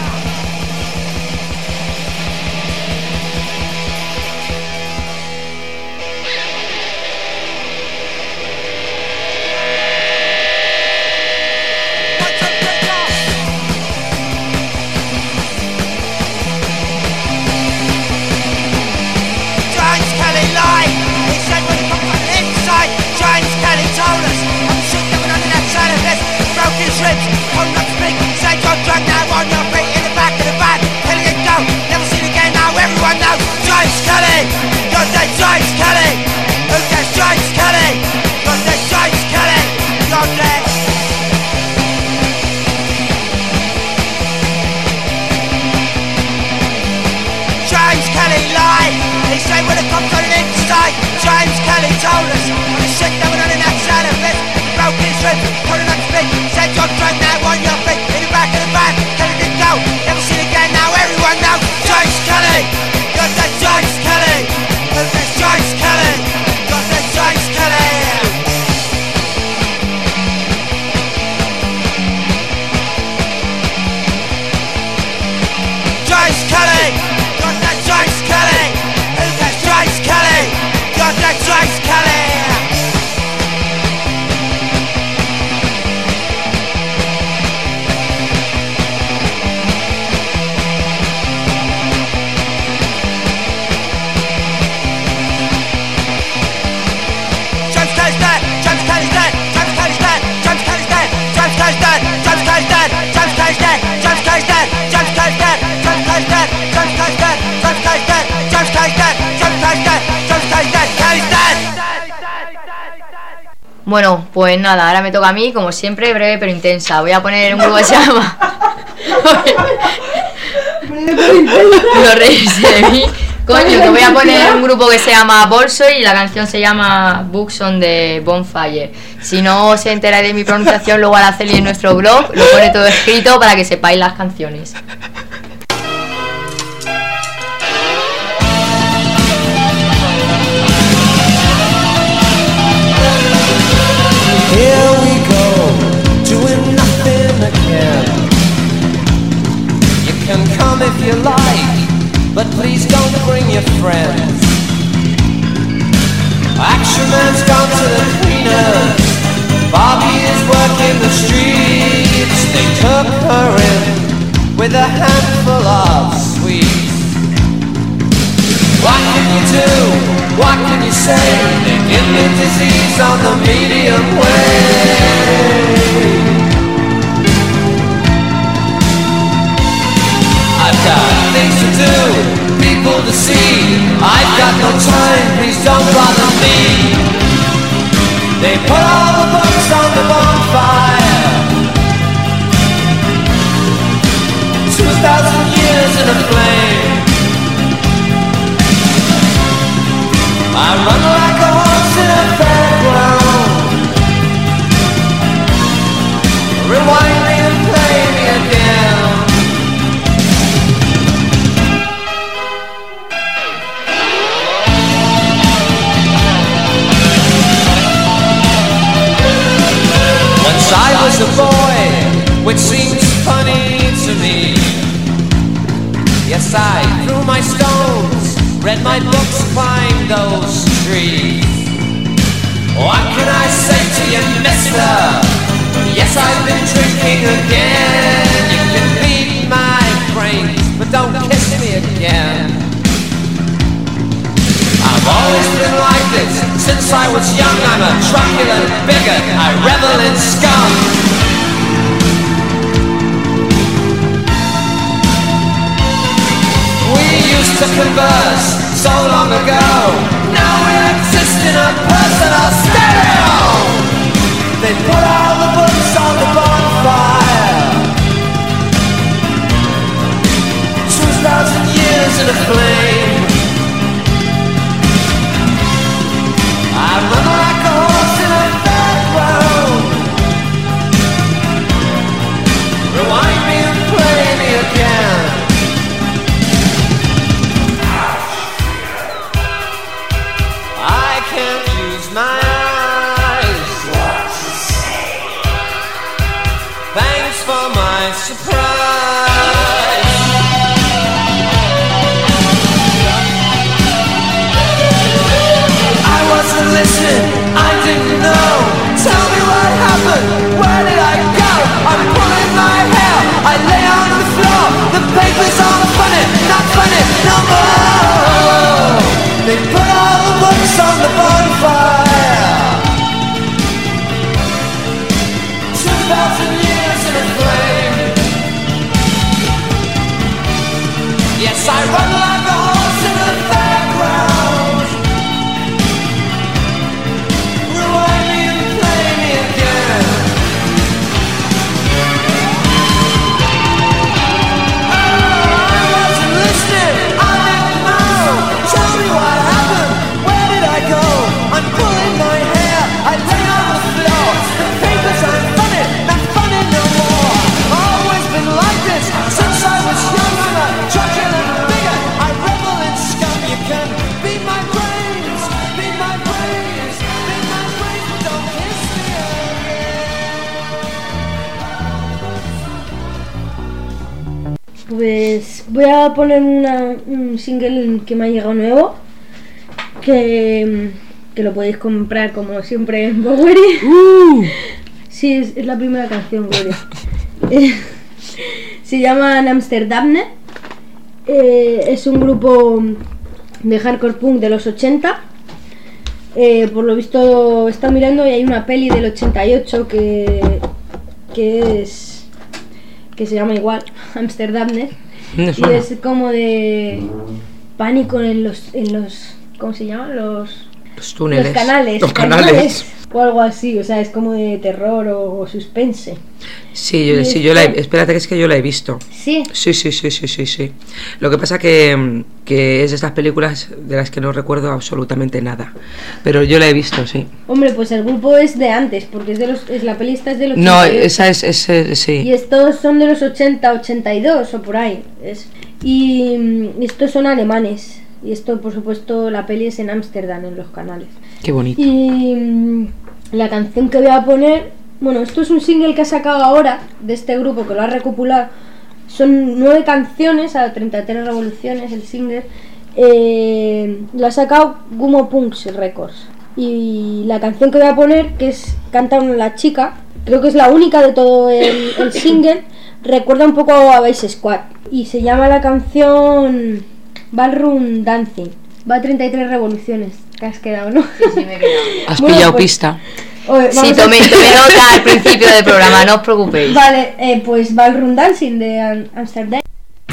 Bueno, pues nada, ahora me toca a mí, como siempre, breve pero intensa. Voy a poner un grupo que se llama... No reírse de mí. Coño, que voy a poner un grupo que se llama Bolso y la canción se llama Books on the Bonfire. Si no os enteráis de mi pronunciación, luego Araceli en nuestro blog lo pone todo escrito para que sepáis las canciones. Here we go, doing nothing again. You with a handful of sweets. What can you do? What can you say? They give me disease on the medium way. I've got things to do, people to see. I've got no time, please don't bother me. They put all the books on the bonfire. Two thousand years in a flame. I run like a horse in a fairground. Rewind me and play me again. Once I was a boy, which seems funny to me. Yes, I threw my stones, read my books, climbed those trees. What can I say to you, mister? Yes, I've been drinking again. You can beat my brains, but don't kiss me again. I've always been like this, since I was young. I'm a truculent bigot, I revel in scum. We used to converse so long ago. Now we exist in a personal stereo. They put all the books on the bonfire. Two thousand years in a flame. I run like a horse in a fairground. Rewind me and play me again. I can't use my eyes. What to say? Thanks for my surprise. I wasn't listening, I didn't know. Tell me what happened, where did I go? I'm pulling my hair, I lay on the floor. The papers aren't funny, not funny no more. They put all the books on the bonfire. Two thousand years in a flame. Yes, I run like a horse in a fairground. Rewind me and play me again. Oh, I wasn't listening, I didn't know. Tell me what happened, where did I go? I'm pulling my hair, I lay on the floor. The papers aren't funny, not funny no more. Always been like this, since I was young. I'm a truculent bigot, I revel in scum. You can beat my brains, beat my brains, beat my brains, but don't kiss me again. Pues voy a poner una, un single que me ha llegado nuevo, que, que lo podéis comprar como siempre en Bowery. Uh. Sí, es, es la primera canción, Gloria. Eh, se llama Amsterdam. Eh, es un grupo de hardcore punk de los ochenta. Eh, por lo visto está mirando y hay una peli del ochenta y ocho que, que es que se llama igual, Amsterdam. Me Y suena. es como de pánico en los en los ¿cómo se llama? Los Los túneles. los canales, Los canales. o algo así, o sea, es como de terror o, o suspense. Sí, yo, Y sí, es yo la que- he, espérate que es que yo la he visto. Sí. Sí, sí, sí, sí, sí, sí. Lo que pasa que, que es de estas películas de las que no recuerdo absolutamente nada. Pero yo la he visto, sí. Hombre, pues el grupo es de antes, porque es de los es la peli esta es del ochenta No, y ocho. esa es, es, es- Y sí. estos son de los ochenta, ochenta y dos o por ahí. Es, y mm, estos son alemanes. Y esto, por supuesto, la peli es en Ámsterdam, en los canales. Qué bonito. Y mm, la canción que voy a poner, bueno, esto es un single que ha sacado ahora de este grupo, que lo ha recopilado. Son nueve canciones a treinta y tres revoluciones el single. Eh, lo ha sacado Gumo Punks Records. Y la canción que voy a poner, que es canta una la chica, creo que es la única de todo el, el single, recuerda un poco a Vice Squad. Y se llama la canción Ballroom Dancing. Va a treinta y tres revoluciones. Te has quedado, ¿no? Sí, sí, me he quedado. Has Bueno, pillado pues- pista. Oye, Sí, vamos a- tomé, tomé nota al principio del programa, no os preocupéis. Vale, eh, pues Ballroom Dancing de Am- Amsterdam.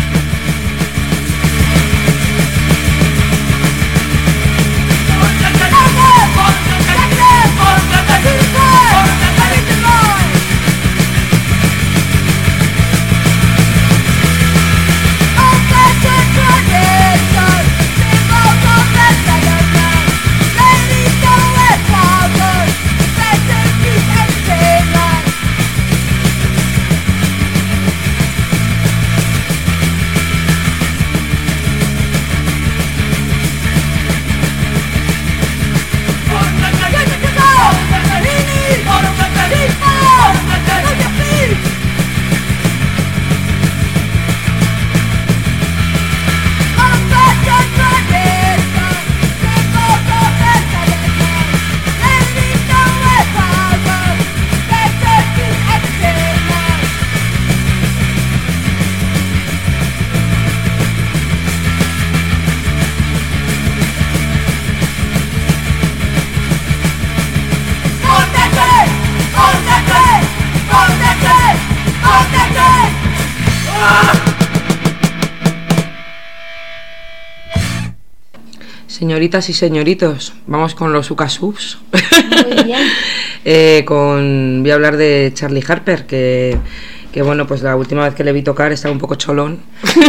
Señoritas y señoritos, vamos con los Ukasubs. Muy bien. eh, con, voy a hablar de Charlie Harper, que, que bueno, pues la última vez que le vi tocar estaba un poco cholón.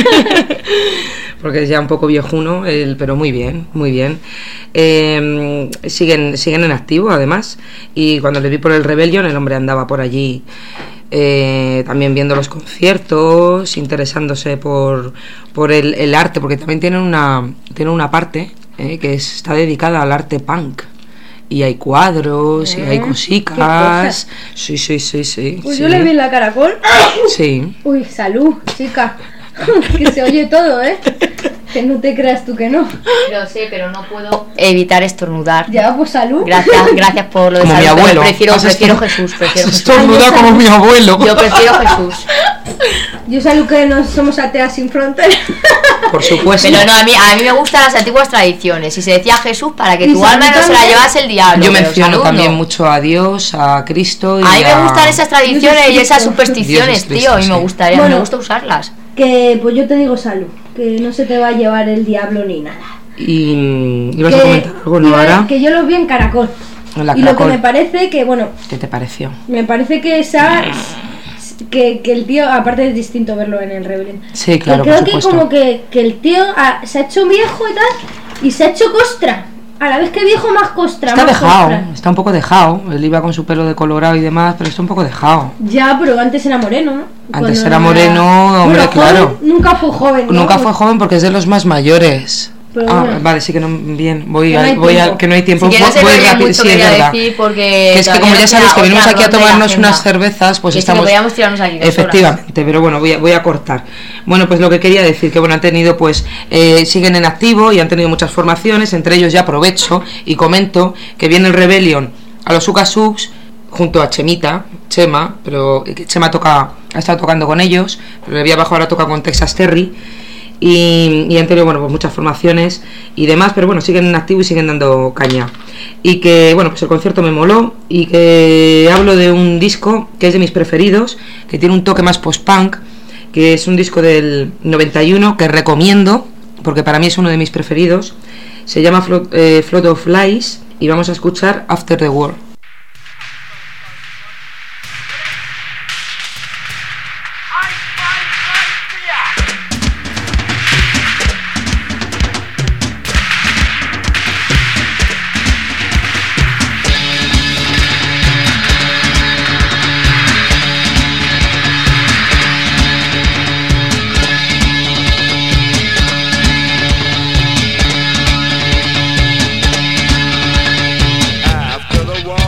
Porque es ya un poco viejuno, el, pero muy bien, muy bien. Eh, siguen, siguen en activo, además. Y cuando le vi por el Rebellion, el hombre andaba por allí eh, también viendo los conciertos, interesándose por, por el, el arte, porque también tienen una, tienen una parte eh, que es- está dedicada al arte punk. Y hay cuadros, y hay Mm, qué cositas. cosas. Sí, sí, sí, sí. Pues sí. yo le vi en la Caracol. Sí. Uy, salud, chica. Que se oye todo, ¿eh? Que no te creas tú que no. Lo sé, pero no puedo evitar estornudar. Ya, pues salud. Gracias, gracias por lo de Como mi salud, pero abuelo. prefiero, Has prefiero estor- Jesús, prefiero has Jesús. estornudado como mi abuelo. Yo prefiero Jesús. Yo salud que no somos ateas sin fronteras. Por supuesto. Pero no, a mí, a mí me gustan las antiguas tradiciones. Y se decía Jesús para que Y tu salud alma no se la también. llevase el diablo. Yo pero menciono salud también no. mucho a Dios, a Cristo y A mí me a- gustan esas tradiciones y esas Dios es supersticiones, Dios es Cristo, tío, y me sí. gustaría, Bueno. me gusta usarlas. Que pues yo te digo salud, que no se te va a llevar el diablo ni nada. Y ibas a Que- comentar algo, ¿no, iba- Ara? Que yo los vi en Caracol. En la Y lo que Caracol. me parece que, bueno, ¿Qué te pareció? me parece que esa que, que el tío, aparte es distinto verlo en el Rebellion. Sí, claro, que creo por que supuesto. como que, que el tío ha- se ha hecho viejo y tal, y se ha hecho costra. A la vez que viejo, más costra. Está más dejado, costra. está un poco dejado. Él iba con su pelo de colorado y demás, pero está un poco dejado. Ya, pero antes era moreno, ¿no? Antes Cuando era moreno, hombre, Bueno, claro. joven, nunca fue joven, ¿no? Nunca fue joven porque es de los más mayores. Pero Ah, bueno. vale, sí que no. Bien, voy, Que a, no hay voy a. tiempo. Que no hay tiempo. Si que no voy se me oye rápido, mucho, sí, es quería verdad. decir, porque Que es que todavía como ya nos sabes queda que venimos otra aquí a ronda de la tomarnos agenda. unas cervezas, pues Que si no estamos. podíamos tirarnos aquí dos horas. Efectivamente, pero bueno, voy a, voy a cortar. Bueno, pues lo que quería decir, que bueno, han tenido, pues, eh, siguen en activo y han tenido muchas formaciones, entre ellos ya aprovecho y comento que viene el Rebellion a los Ukasubs junto a Chemita, Chema, pero que Chema toca, ha estado tocando con ellos, pero le había bajado, ahora toca con Texas Terry. Y, y han tenido, bueno, pues muchas formaciones y demás, pero bueno, siguen en activo y siguen dando caña. Y que, bueno, pues el concierto me moló y que hablo de un disco que es de mis preferidos, que tiene un toque más post-punk, que es un disco del noventa y uno que recomiendo, porque para mí es uno de mis preferidos. Se llama Float, eh, Float of Lies y vamos a escuchar After the War. After the war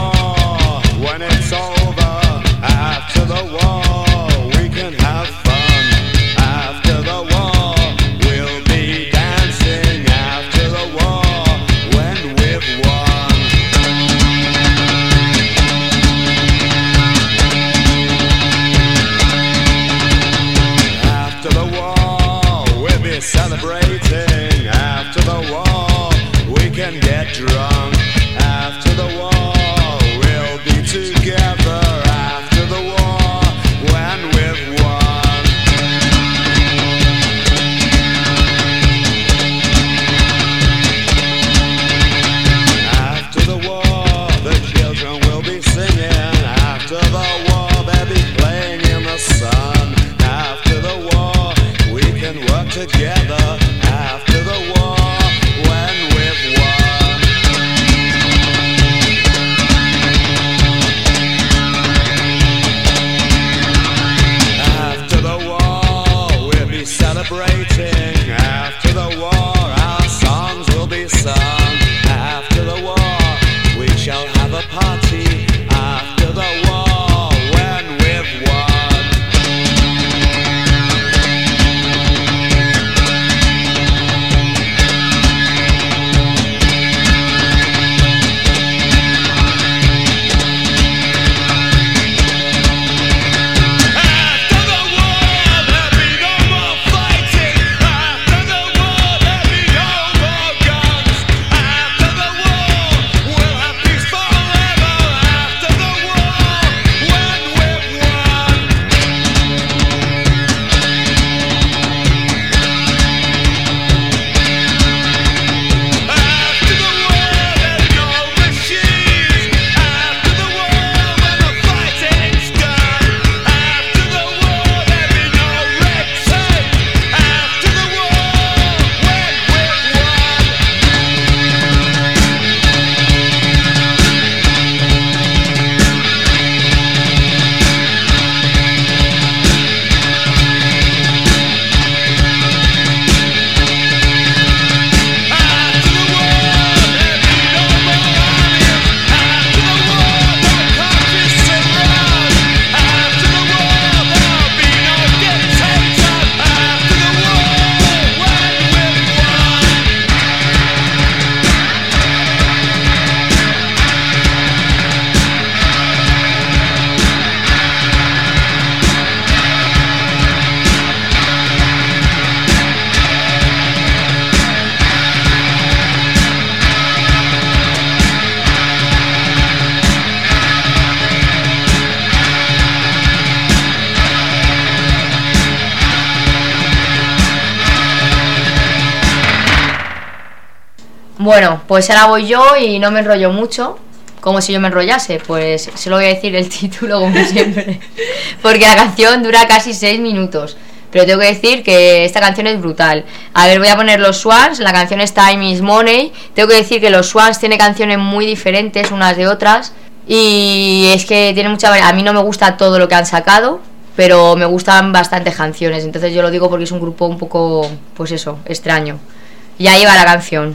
Bueno, pues ahora voy yo y no me enrollo mucho, como si yo me enrollase, pues solo voy a decir el título como siempre, porque la canción dura casi seis minutos, pero tengo que decir que esta canción es brutal. A ver, voy a poner los Swans, la canción es Time is Money. Tengo que decir que los Swans tienen canciones muy diferentes unas de otras, y es que tiene mucha variedad. A mí no me gusta todo lo que han sacado, pero me gustan bastantes canciones, entonces yo lo digo porque es un grupo un poco, pues eso, extraño. Y ahí va la canción.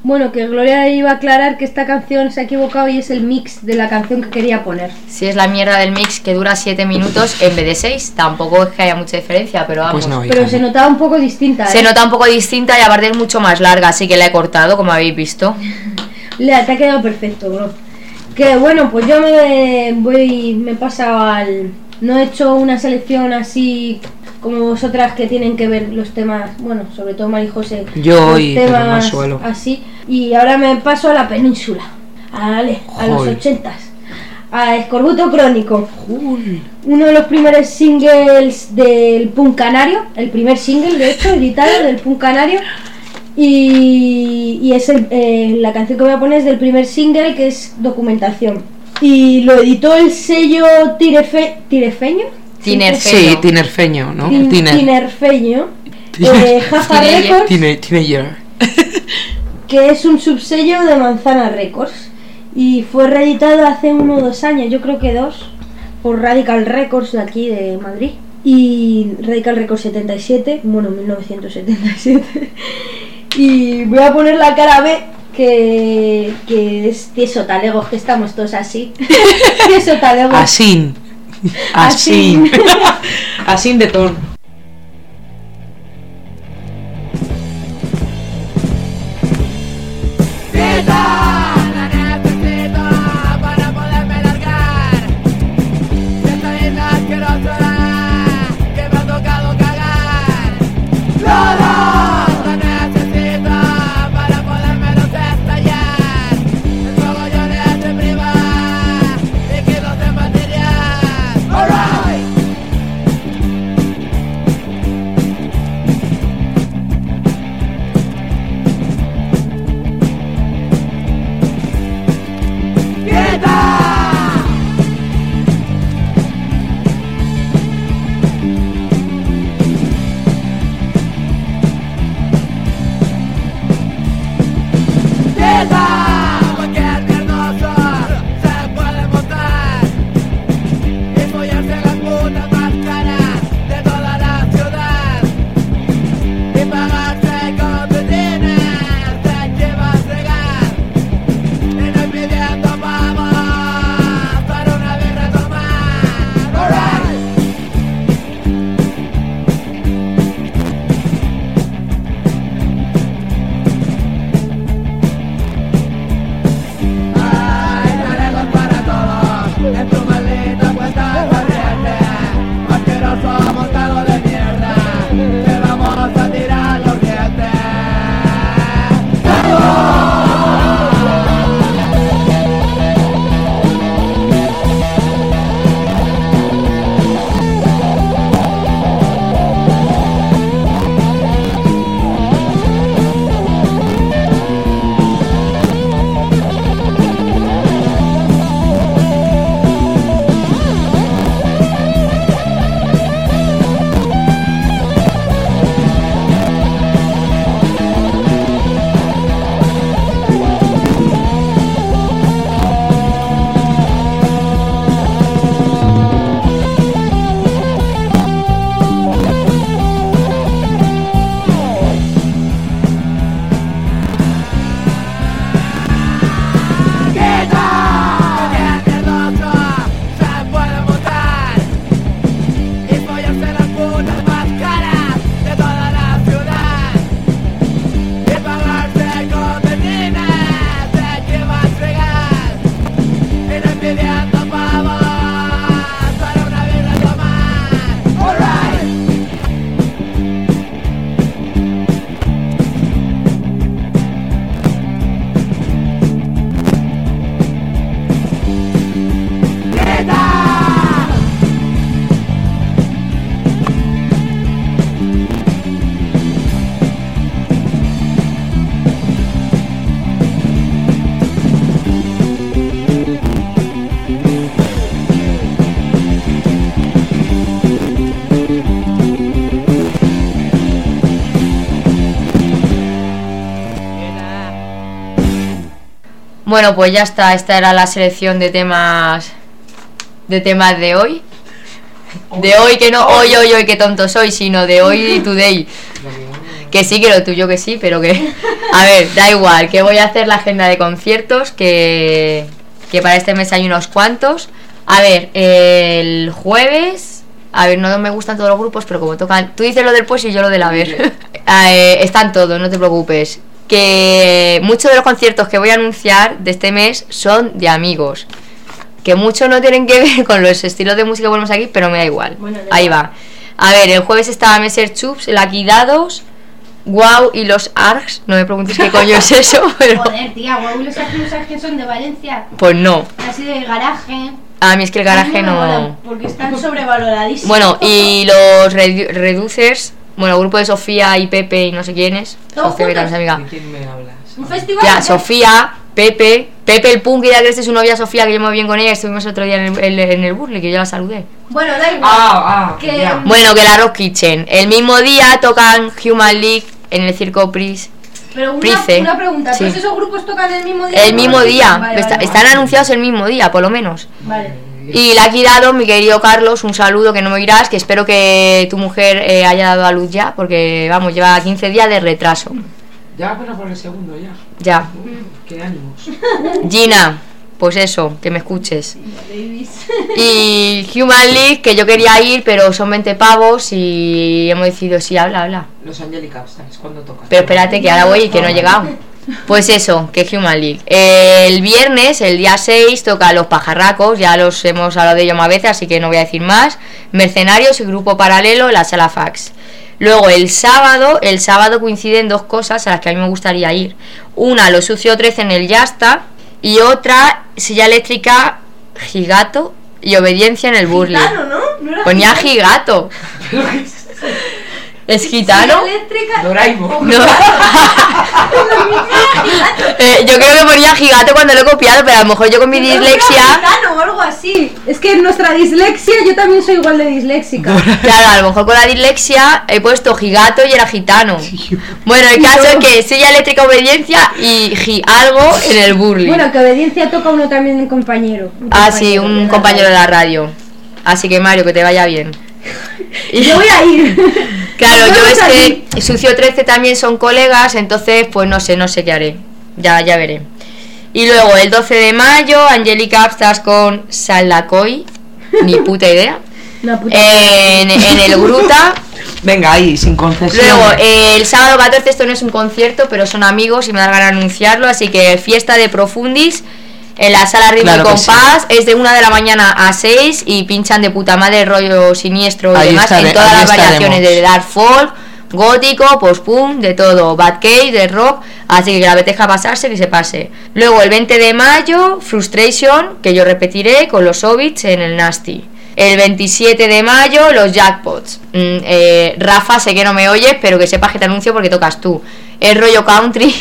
Bueno, que Gloria iba a aclarar que esta canción se ha equivocado y es el mix de la canción que quería poner. Si es la mierda del mix que dura siete minutos en vez de seis, tampoco es que haya mucha diferencia, pero vamos. Pues no, Pero hija, se no. notaba un poco distinta, ¿eh? Se nota un poco distinta y aparte es mucho más larga, así que la he cortado, como habéis visto. Le, te ha quedado perfecto, bro. Que bueno, pues yo me voy, me he pasado al... No he hecho una selección así como vosotras que tienen que ver los temas, bueno, sobre todo Mari José, Yo los y pero más temas suelo. así. Y ahora me paso a la península, a, Ale, a los Joder. ochentas, a Escorbuto Crónico. Uy. Uno de los primeros singles del Punk Canario, el primer single de hecho editado del Punk Canario. Y, y es el, eh, la canción que voy a poner es del primer single, que es Documentación. Y lo editó el sello Tirefe, Tirefeño. Tinerfeño. Sí, tinerfeño, ¿no? Tin- Tiner. Tinerfeño. Tiner. Eh, Jafa Teenager. Records, Tine- Teenager. que es un subsello de Manzana Records. Y fue reeditado hace uno o dos años, yo creo que dos, por Radical Records de aquí de Madrid. Y Radical Records setenta y siete, bueno, mil novecientos setenta y siete. Y voy a poner la cara B, que, que es tieso talegos, que estamos todos así. Tieso talegos. Asín. Asín. Asín de ton. La necesito para poderme largar de esta isla asquerosa que me ha tocado cagar. La necesito para podérmelos estallar en mogollones de prima, líquidos de material. Alright. Cualquier mierdoso se puede montar y follarse las putas más caras de toda la ciudad y pagarse con tu dinero de que va a fregar y no pidiendo pavos para una birra tomar. Alright. Hay talegos para todos en tu maldita cuenta corriente. Asqueroso montado de mierda, te vamos a tirar los dientes. Cualquier mierdoso se puede montar y follarse las putas más caras de toda la ciudad y pagarse con mentiras de que va a fregar y no pidiendo pavos para una birra tomar. Alright. Bueno, pues ya está, esta era la selección de temas de temas de hoy. De hoy, que no hoy, hoy, hoy, qué tonto soy, sino de hoy today. Que sí, que lo tuyo que sí, pero que... A ver, da igual, que voy a hacer la agenda de conciertos, que, que para este mes hay unos cuantos. A ver, el jueves... A ver, no me gustan todos los grupos, pero como tocan... Tú dices lo del pues y yo lo del a ver. eh, están todos, no te preocupes. Que muchos de los conciertos que voy a anunciar de este mes son de amigos. Que muchos no tienen que ver con los estilos de música que ponemos aquí, pero me da igual. Bueno, ahí va. A ver, el jueves estaba Messer Chups, el Aquidados, Wow y los Args. No me preguntes qué coño es eso, pero... Joder, tía, Wow y los Args, ¿no sabes que son de Valencia? Pues no. Así de garaje. A mí es que el garaje no... Mola, porque están sobrevaloradísimos. Bueno, y los redu Reducers, bueno, el grupo de Sofía y Pepe y no sé quién es. Sofía, que es amiga. ¿De quién me hablas? ¿Un festival? Ya, Sofía, Pepe, Pepe el Punk, que ya crees que es su novia Sofía, que yo me voy bien con ella, estuvimos el otro día en el, en el Burley, que yo la saludé. Bueno, da igual. Ah, ah, que... ya. Bueno, que la Rock Kitchen. El mismo día tocan Human League en el Circo Pris. Pero una, Price. una pregunta, Sí. ¿todos esos grupos tocan el mismo día? El mismo día, Vale, Está, vale, están vale. anunciados el mismo día, por lo menos. Vale. Y la ha quitado mi querido Carlos, un saludo, que no me oirás, que espero que tu mujer eh, haya dado a luz ya, porque vamos, lleva quince días de retraso. Ya, pero por el segundo ya. Ya. Uf, qué ánimos. Gina, pues eso, que me escuches. Y Human League, que yo quería ir, pero son veinte pavos y hemos decidido, sí, habla, habla. Los Angelica, ¿sabes cuándo tocan? Pero espérate, que ahora voy y que no he llegado. Pues eso, que Human League. El viernes, el día seis, toca Los Pajarracos, ya los hemos hablado de ellos más veces, así que no voy a decir más. Mercenarios y Grupo Paralelo, la Sala Fax. Luego el sábado, el sábado coinciden dos cosas a las que a mí me gustaría ir. Una, Los Sucio trece en el Yasta, y otra, Silla Eléctrica, Gigato y Obediencia en el Burley. Gitano, ¿no? ¿No era Ponía gitano? Gigato. ¿Es gitano? Silla eléctrica. Doraemon. No. eh, yo creo que ponía Gigato cuando lo he copiado, pero a lo mejor yo con mi Yo creo que dislexia... era gitano o algo así. Es que en nuestra dislexia yo también soy igual de disléxica. Claro, a lo mejor con la dislexia he puesto Gigato y era gitano. Bueno, el caso es que Silla Eléctrica, Obediencia y gi algo en el Burley. Bueno, que Obediencia toca uno también un compañero. Un Ah, sí, compañero un de la compañero de radio. la radio. Así que Mario, que te vaya bien. Y yo voy a ir. Claro, Nos yo vemos es allí. que Sucio trece también son colegas, entonces pues no sé, no sé qué haré. Ya, ya veré. Y luego el doce de mayo, Angelica Abstas con Salacoy, ni puta idea. Una puta En, en el Gruta. Venga, ahí, sin concesión. Luego, eh, el sábado catorce, esto no es un concierto, pero son amigos y me da ganas de anunciarlo, así que fiesta de Profundis en la sala Ritmo Claro y que Compás, es de una de la mañana a seis y pinchan de puta madre, rollo siniestro y Ahí demás, estare- en todas ahí las variaciones estaremos. de dark folk, gótico, post-punk, de todo, bad cake, de rock, así que que la apetezca pasarse, que se pase. Luego el veinte de mayo, Frustration, que yo repetiré, con los Ovits en el Nasty. El veintisiete de mayo, los Jackpots. Mm, eh, Rafa, sé que no me oyes, pero que sepas que te anuncio porque tocas tú. El rollo country,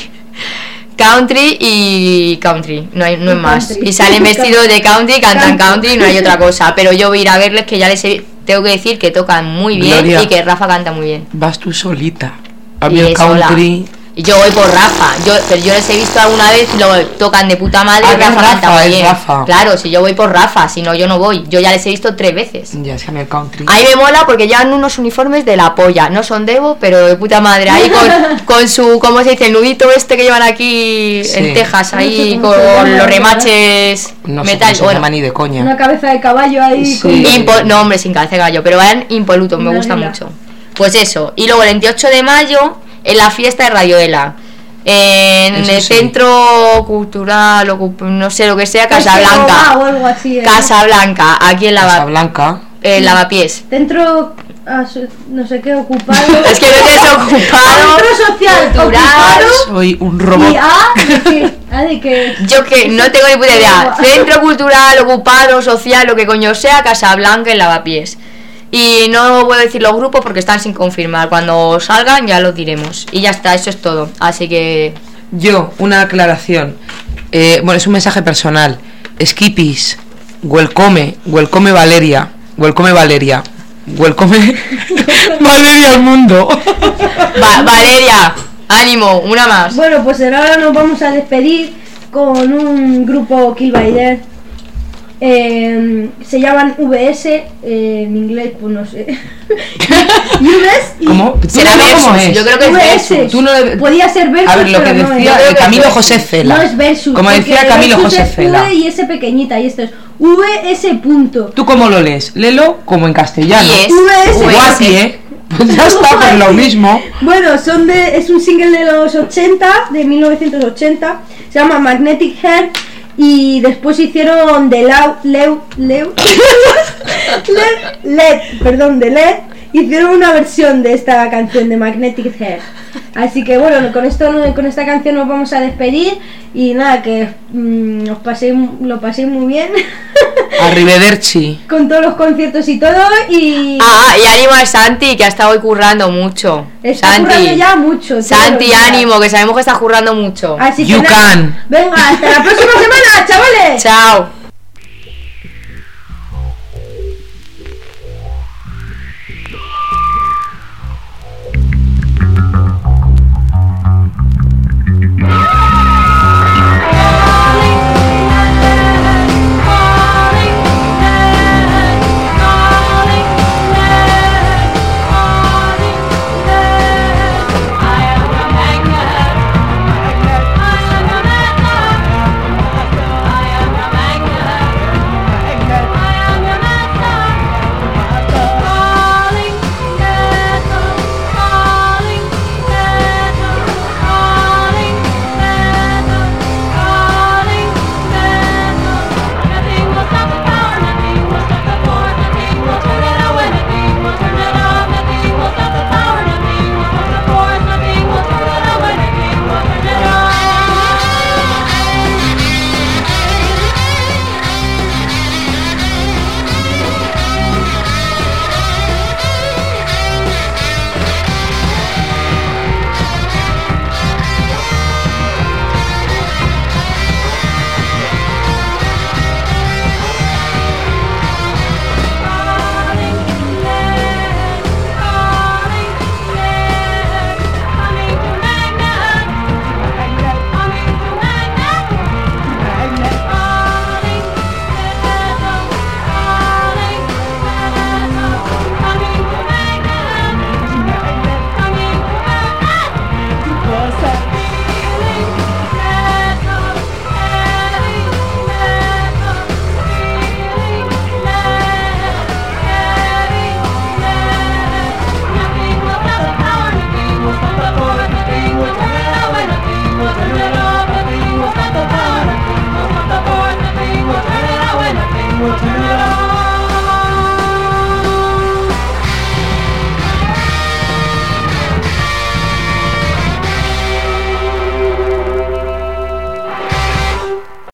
country y country, no hay, no es más. Country. Y salen vestidos de country, cantan Country. country, no hay otra cosa. Pero yo voy a ir a verles, que ya les he- tengo que decir que tocan muy bien. Gloria. Y que Rafa canta muy bien. Vas tú solita. A mí Y el sola. country. Y yo voy por Rafa, yo, pero yo les he visto alguna vez, lo tocan de puta madre, Ah, y que es Rafa canta Rafa, muy es bien. Rafa. Claro, si yo voy por Rafa, si no yo no voy. Yo ya les he visto tres veces. Ya, es que a mí el country. Ahí me mola porque llevan unos uniformes de la polla, no son Devo, pero de puta madre, ahí con, con su, ¿cómo se dice? El nudito este que llevan aquí Sí. en Texas, No sé ahí cómo se con llama, los ¿verdad? remaches No sé metal. cómo se Bueno, llama ni de coña. Una cabeza de caballo ahí. Sí. con- Impo- no, hombre, sin cabeza de gallo, pero vayan impolutos, me Una gusta lila. mucho. Pues eso, y luego el veintiocho de mayo, en la fiesta de Radioela, en Eso el sí. centro cultural, o cu- no sé lo que sea, Pues Casablanca. o algo así. ¿eh? Casablanca, aquí en Lava, Casablanca. en Lavapiés. Centro, ah, so- no sé qué, ocupado. Es que no te has ocupado. Centro social, cultural. ocupado. Soy un robot. Y A, ¿de qué? Ah, ¿de qué? Yo que no tengo ni puta idea. Centro cultural, ocupado, social, lo que coño sea, Casablanca en Lavapiés. Y no voy a decir los grupos porque están sin confirmar. Cuando salgan ya los diremos. Y ya está, eso es todo. Así que... Yo, una aclaración. Eh, bueno, es un mensaje personal. Skippies, welcome, welcome Valeria, welcome Valeria, welcome Valeria al mundo. Va- Valeria, ánimo, una más. Bueno, pues ahora nos vamos a despedir con un grupo Kill by Death. Eh, se llaman V S, eh, en inglés pues no sé. U S y ¿Cómo? Será ¿Cómo Versus, es? yo creo que es V S. Versus. Tú no le- Podía ser Versus, A ver, lo que pero no decía es. eh, Camilo José Cela. No es Versus. Como porque decía Camilo Versus José es Cela. V y S pequeñita, y esto es V S punto. ¿Tú cómo lo lees? Léelo como en castellano. Y es V S. Guati, ¿eh? Pues ya está, pues lo mismo. Bueno, son de, es un single de los ochenta, de mil novecientos ochenta, se llama Magnetic Heart, y después hicieron de Lau, Leu, Leu, Led, Led, perdón, de Led, hicieron una versión de esta canción de Magnetic Heart. Así que bueno, con esto, con esta canción nos vamos a despedir y nada, que mm, os paséis, lo paséis muy bien. Arrivederci. Con todos los conciertos y todo, y Ah, y ánimo a Santi, que ha estado hoy currando mucho. está Santi, currando ya mucho. todos Santi, los días. ánimo, que sabemos que estás currando mucho. Así que You nada, can. venga, hasta la próxima semana, chavales. Chao.